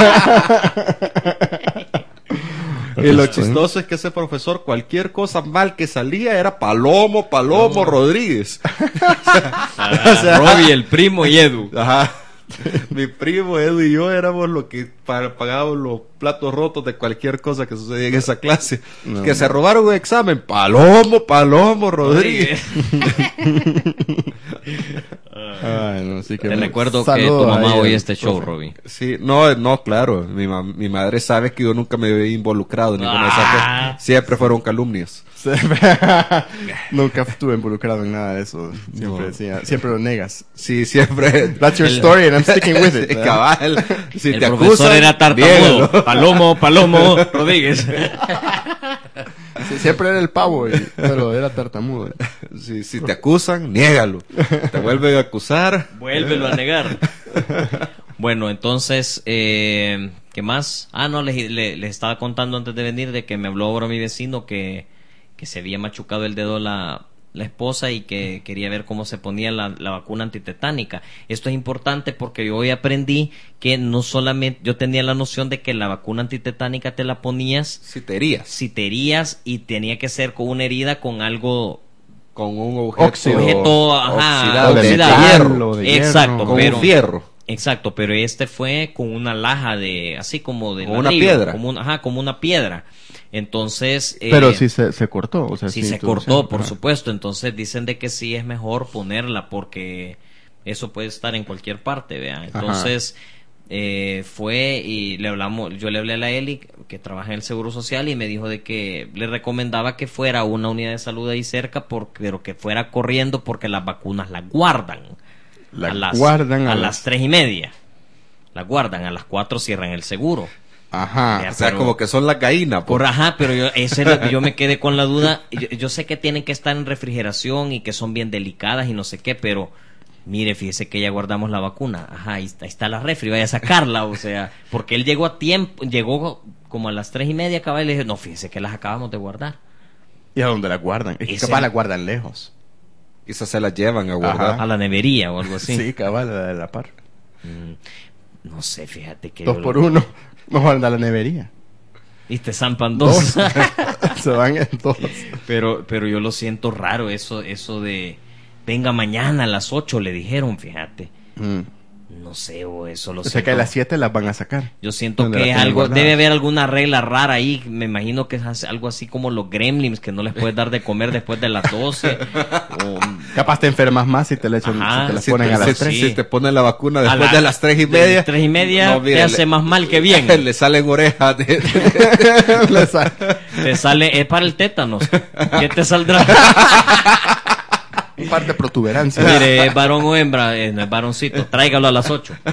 Y lo chistoso es que ese profesor, cualquier cosa mal que salía, era Palomo, Palomo Rodríguez. O sea, Robbie, el primo y Edu. Ajá. Mi primo Edu y yo éramos los que pa- pagábamos los platos rotos de cualquier cosa que sucedía en esa clase. No. Que se robaron un examen. Palomo, Palomo Rodríguez. Ay, no, sí que Te me- recuerdo que saludo tu mamá ahí al oye este show, profe. Robbie. Sí, no, no, claro. Mi, mam- mi madre sabe que yo nunca me había involucrado en ninguna de esas Ah. cosas. Siempre fueron calumnias. Nunca estuve involucrado en nada de eso. Siempre No. decía, siempre lo negas. Sí, siempre. That's your El- story and I'm sticking with it. Sí, ¿verdad? cabal. Si El te profesor acusan, era tartamudo. niégalo. Palomo, Palomo Rodríguez. Sí, siempre era el pavo, y- pero era tartamudo. Si, si te acusan, niégalo. Te vuelven a acusar. Vuélvelo a negar. Bueno, entonces, eh, ¿qué más? Ah, no, les, le- les estaba contando antes de venir de que me habló ahora mi vecino que, que se había machucado el dedo la, la esposa y que quería ver cómo se ponía la, la vacuna antitetánica. Esto es importante porque yo hoy aprendí que no solamente, yo tenía la noción de que la vacuna antitetánica te la ponías Si te herías. si te herías y tenía que ser con una herida con algo Con un objeto, Óxido. objeto ajá, oxidado, de oxidado. hierro. de Exacto, hierro. Con pero un fierro. exacto, pero este fue con una laja de así como de Como una ladrillo, piedra. como una, ajá, como una piedra. Entonces, eh, Pero sí se, se cortó. O sea, sí sí se tú- cortó, sí, por ajá. supuesto. Entonces dicen de que sí es mejor ponerla porque eso puede estar en cualquier parte, vea. Entonces eh, fue y le hablamos, yo le hablé a la Eli que trabaja en el Seguro Social y me dijo de que le recomendaba que fuera a una unidad de salud ahí cerca, porque, pero que fuera corriendo porque las vacunas las guardan. La a las, guardan a, a las las- tres y media. La guardan, a las cuatro cierran el seguro. Ajá. O sea, Pero- como que son la caína. Por ajá, pero yo, ese era- yo me quedé con la duda. Yo, yo sé que tienen que estar en refrigeración y que son bien delicadas y no sé qué, pero mire, fíjese que ya guardamos la vacuna. Ajá, ahí está, ahí está la refri, vaya a sacarla, o sea, porque él llegó a tiempo, llegó como a las tres y media, acaba y le dije, no, fíjese que las acabamos de guardar. ¿Y a dónde la guardan? Es que Ese- capaz la guardan lejos. Quizás se las llevan a guardar. A la nevería o algo así. Sí, cabal, la de la par. Mm, no sé, fíjate que Dos yo por lo- uno. Mejor anda a la nevería. y te zampan dos. Dos. Se van en dos. pero pero yo lo siento raro eso eso de venga mañana a las ocho, le dijeron, fíjate. Mm. No sé, o eso lo O sea siento. que a las siete las van a sacar. Yo siento ¿Dónde que las es tienen algo, guardadas? debe haber alguna regla rara ahí. Me imagino que es algo así como los gremlins, que no les puedes dar de comer después de las doce. o, Capaz te enfermas más si te le echan, Ajá, si te las Si ponen te, a las si- tres. si te ponen la vacuna A después la- de las tres y de media. tres y media no, mire, te hace le- más mal que bien. Le salen orejas. de- Le saca. Te sale, es para el tétanos. ¿Qué te saldrá? Un par de protuberancias. Mire, ¿es varón o hembra? Eh, no es varoncito. Tráigalo a las ocho.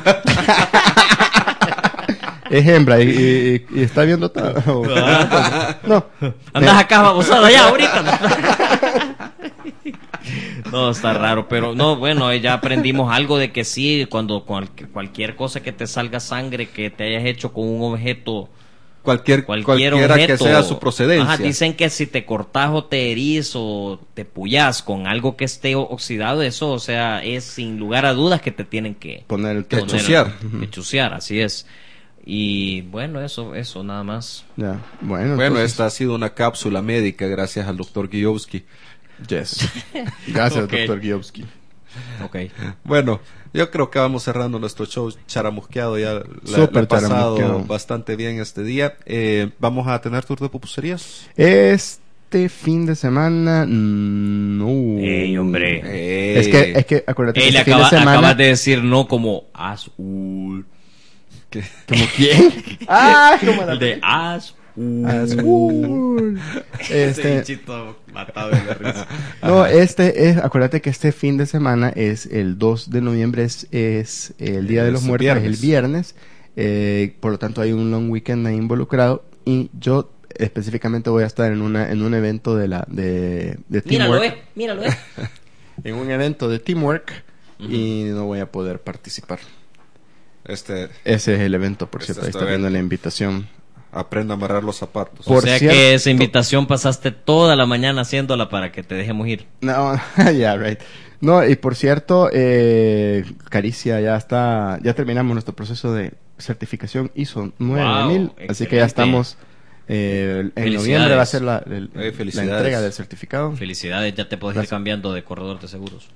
Es hembra y, y- y está viendo todo. No. Andas acá babosada ya ahorita. No, está raro, pero no, bueno, ya aprendimos algo de que sí, cuando cual- cualquier cosa que te salga sangre que te hayas hecho con un objeto, Cualquier, cualquier cualquiera objeto, que sea su procedencia. Ajá, dicen que si te cortas o te herís o te puyas con algo que esté oxidado, eso, o sea, es sin lugar a dudas que te tienen que Poner el Que tono. poner- chusear. que chusear, así es. Y bueno, eso, eso nada más. Ya. Bueno, Bueno, entonces- esta ha sido una cápsula médica gracias al doctor Gijowski. Yes. Gracias, Ok. doctor Giovsky. Ok. Bueno, yo creo que vamos cerrando nuestro show charamusqueado. Ya la, Súper la he pasado charamusqueado. bastante bien este día. Eh, vamos a tener tour de pupuserías. Este fin de semana, mm, no. Ey, hombre. Eh, Es que, es que acuérdate Ey, que le este acaba- fin de semana. acabas de decir no como azul. que- ¿Como quién? ah, como la El de azul. Azul. Ese Este, bichito matado de la risa. no, este es, acuérdate que este fin de semana es el dos de noviembre, es, es el Día de los Es Muertos, viernes. es el viernes, eh, por lo tanto hay un long weekend ahí involucrado y yo específicamente voy a estar en una en un evento de la de, de Míralo, Teamwork, eh. Míralo, eh. en un evento de Teamwork y no voy a poder participar. este, Ese es el evento, por Este cierto, ahí es tu está viendo evento. la invitación. aprenda a amarrar los zapatos. Por o sea cierto- que esa invitación pasaste toda la mañana haciéndola para que te dejemos ir. No, yeah, right. No, y por cierto, eh, Caricia ya está, ya terminamos nuestro proceso de certificación I S O nueve mil, Wow, así que ya excelente. estamos, eh, en Felicidades. noviembre va a ser la, el- Eh, la felicidades. entrega del certificado. Felicidades, ya te puedes ir Gracias. cambiando de corredor de seguros.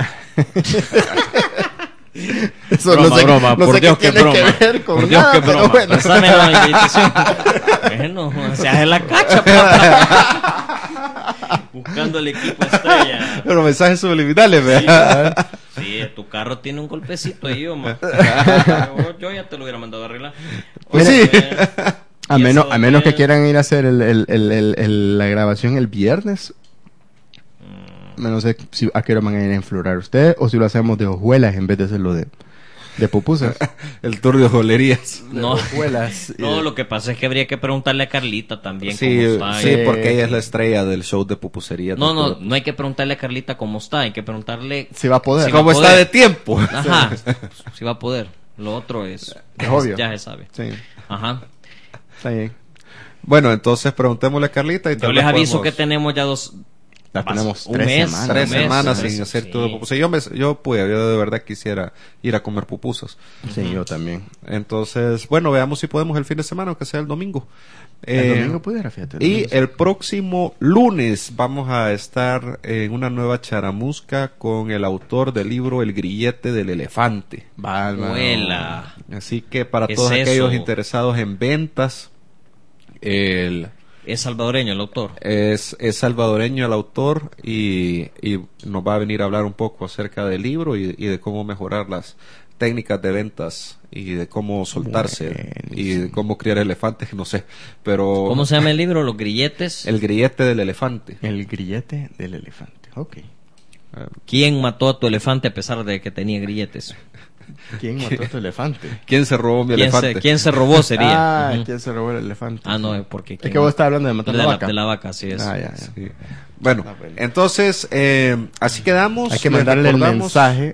Eso Broma, no sé, broma, no por sé Dios qué que tiene broma. que ver con Por Dios nada, que pero broma. bueno. Pásame la invitación. Bueno, se hace la cacha, papá. Buscando el equipo estrella. Pero mensajes subliminales, ¿verdad? Sí, tu carro tiene un golpecito ahí, Omar. Yo, yo ya te lo hubiera mandado a arreglar. Pues Oye, sí. eh, A y menos, eso a menos que de- quieran ir a hacer el, el- el- el- el- la grabación el viernes. No sé si a qué hora van a ir a enflorar ustedes o si lo hacemos de hojuelas en vez de hacerlo de, de pupusas. El tour de ojolerías. No, Hojuelas. no, lo que pasa es que habría que preguntarle a Carlita también Sí, cómo está. sí, Eh, porque ella es la estrella del show de pupusería. No, no, no hay que preguntarle a Carlita cómo está, hay que preguntarle Si va a poder. Sí, va a ¿Cómo está poder. de tiempo? Ajá, si va a poder. Lo otro es, Es obvio. ya se sabe. Sí, Ajá. está bien. Bueno, entonces preguntémosle a Carlita y Yo tal les vez aviso podemos- que tenemos ya dos, Ya Vas- tenemos un tres mes, semanas. tres un mes, semanas un mes, sin hacer sí. tour de pupusas. Yo, me, yo pues, yo de verdad quisiera ir a comer pupusas. Sí, yo también. Entonces, bueno, veamos si podemos el fin de semana, aunque sea el domingo. El Eh, domingo pudiera, fíjate. el Y domingo sí. el próximo lunes vamos a estar en una nueva charamusca con el autor del libro El grillete del elefante. Bárbaro. Vuela. Así que para ¿Qué todos es aquellos eso? interesados en ventas, el, Es salvadoreño el autor. es, es salvadoreño el autor y, y nos va a venir a hablar un poco acerca del libro y, y de cómo mejorar las técnicas de ventas y de cómo soltarse Buenísimo. y de cómo criar elefantes, no sé, pero ¿Cómo se llama el libro? Los grilletes. el grillete del elefante. El grillete del elefante. Ok. ¿Quién mató a tu elefante a pesar de que tenía grilletes? ¿Quién mató a tu elefante? ¿Quién se robó mi ¿Quién elefante? se, quién se robó sería? Ah, Ujú. ¿quién se robó el elefante? Ah, no, porque... Es ¿quién que vos ma- estás hablando de matar de la la, vaca. de la vaca, sí es. Ah, ya, ya. Sí. Bueno, Ah, bueno. entonces eh, así quedamos. Hay que Les mandarle el recordamos- mensaje.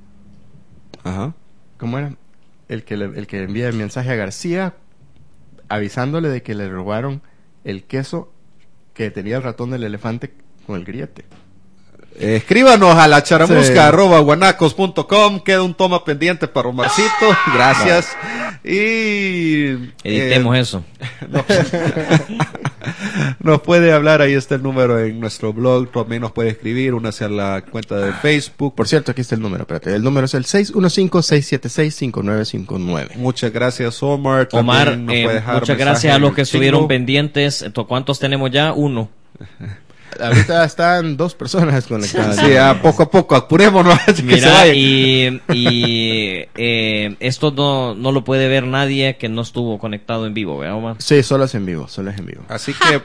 Ajá. ¿Cómo era? El que, le- el que envía el mensaje a García avisándole de que le robaron el queso que tenía el ratón del elefante con el grillete. Eh, escríbanos a la charamusca Sí. arroba guanacos punto com. Queda un toma pendiente para Omarcito. Gracias. Y Editemos eh, eso. no, Nos puede hablar, ahí está el número en nuestro blog, también nos puede escribir, una hacia la cuenta de Facebook. Por cierto, aquí está el número, espérate, el número es el seis uno cinco, seis siete seis, cinco nueve cinco nueve. Muchas gracias, Omar. También Omar, nos eh, puede dejar muchas mensaje gracias a en los el que estuvieron signo. pendientes. ¿Cuántos tenemos ya? Uno. Ahorita están dos personas conectadas. Sí, a poco a poco, apurémonos que se Mira, vaya. y, y eh, esto no, no lo puede ver nadie que no estuvo conectado en vivo, ¿verdad, Omar? Sí, solo es en vivo, solo es en vivo. Así que...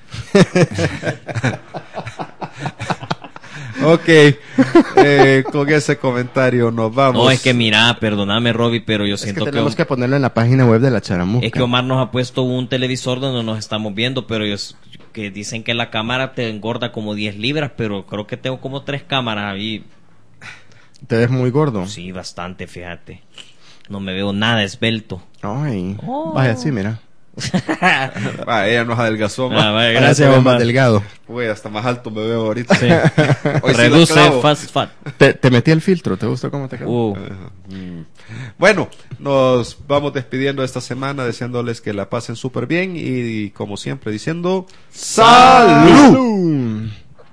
ok, eh, con ese comentario nos vamos. No, es que mira, perdóname, Robbie, pero yo Es siento que que, tenemos que ponerlo en la página web de la Charamusca. es que Omar nos ha puesto un televisor donde nos estamos viendo, pero ellos que dicen que la cámara te engorda como diez libras, pero creo que tengo como tres cámaras ahí. ¿Te ves muy gordo? Sí, bastante, fíjate. No me veo nada esbelto. Ay, Oh. vaya, sí, mira. Ah, ella nos adelgazó Ah, más. vaya, Ahora gracias, se ve más Omar. delgado. Uy, hasta más alto me veo ahorita. Sí. Hoy sí la Reduce clavo. fast fat. Te, te metí el filtro, ¿te gustó cómo te quedó? Uh. Mm. Bueno, nos vamos despidiendo esta semana, deseándoles que la pasen súper bien y, y como siempre diciendo ¡Salud!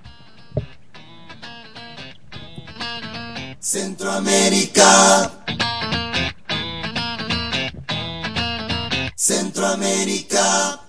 Centroamérica. Centroamérica.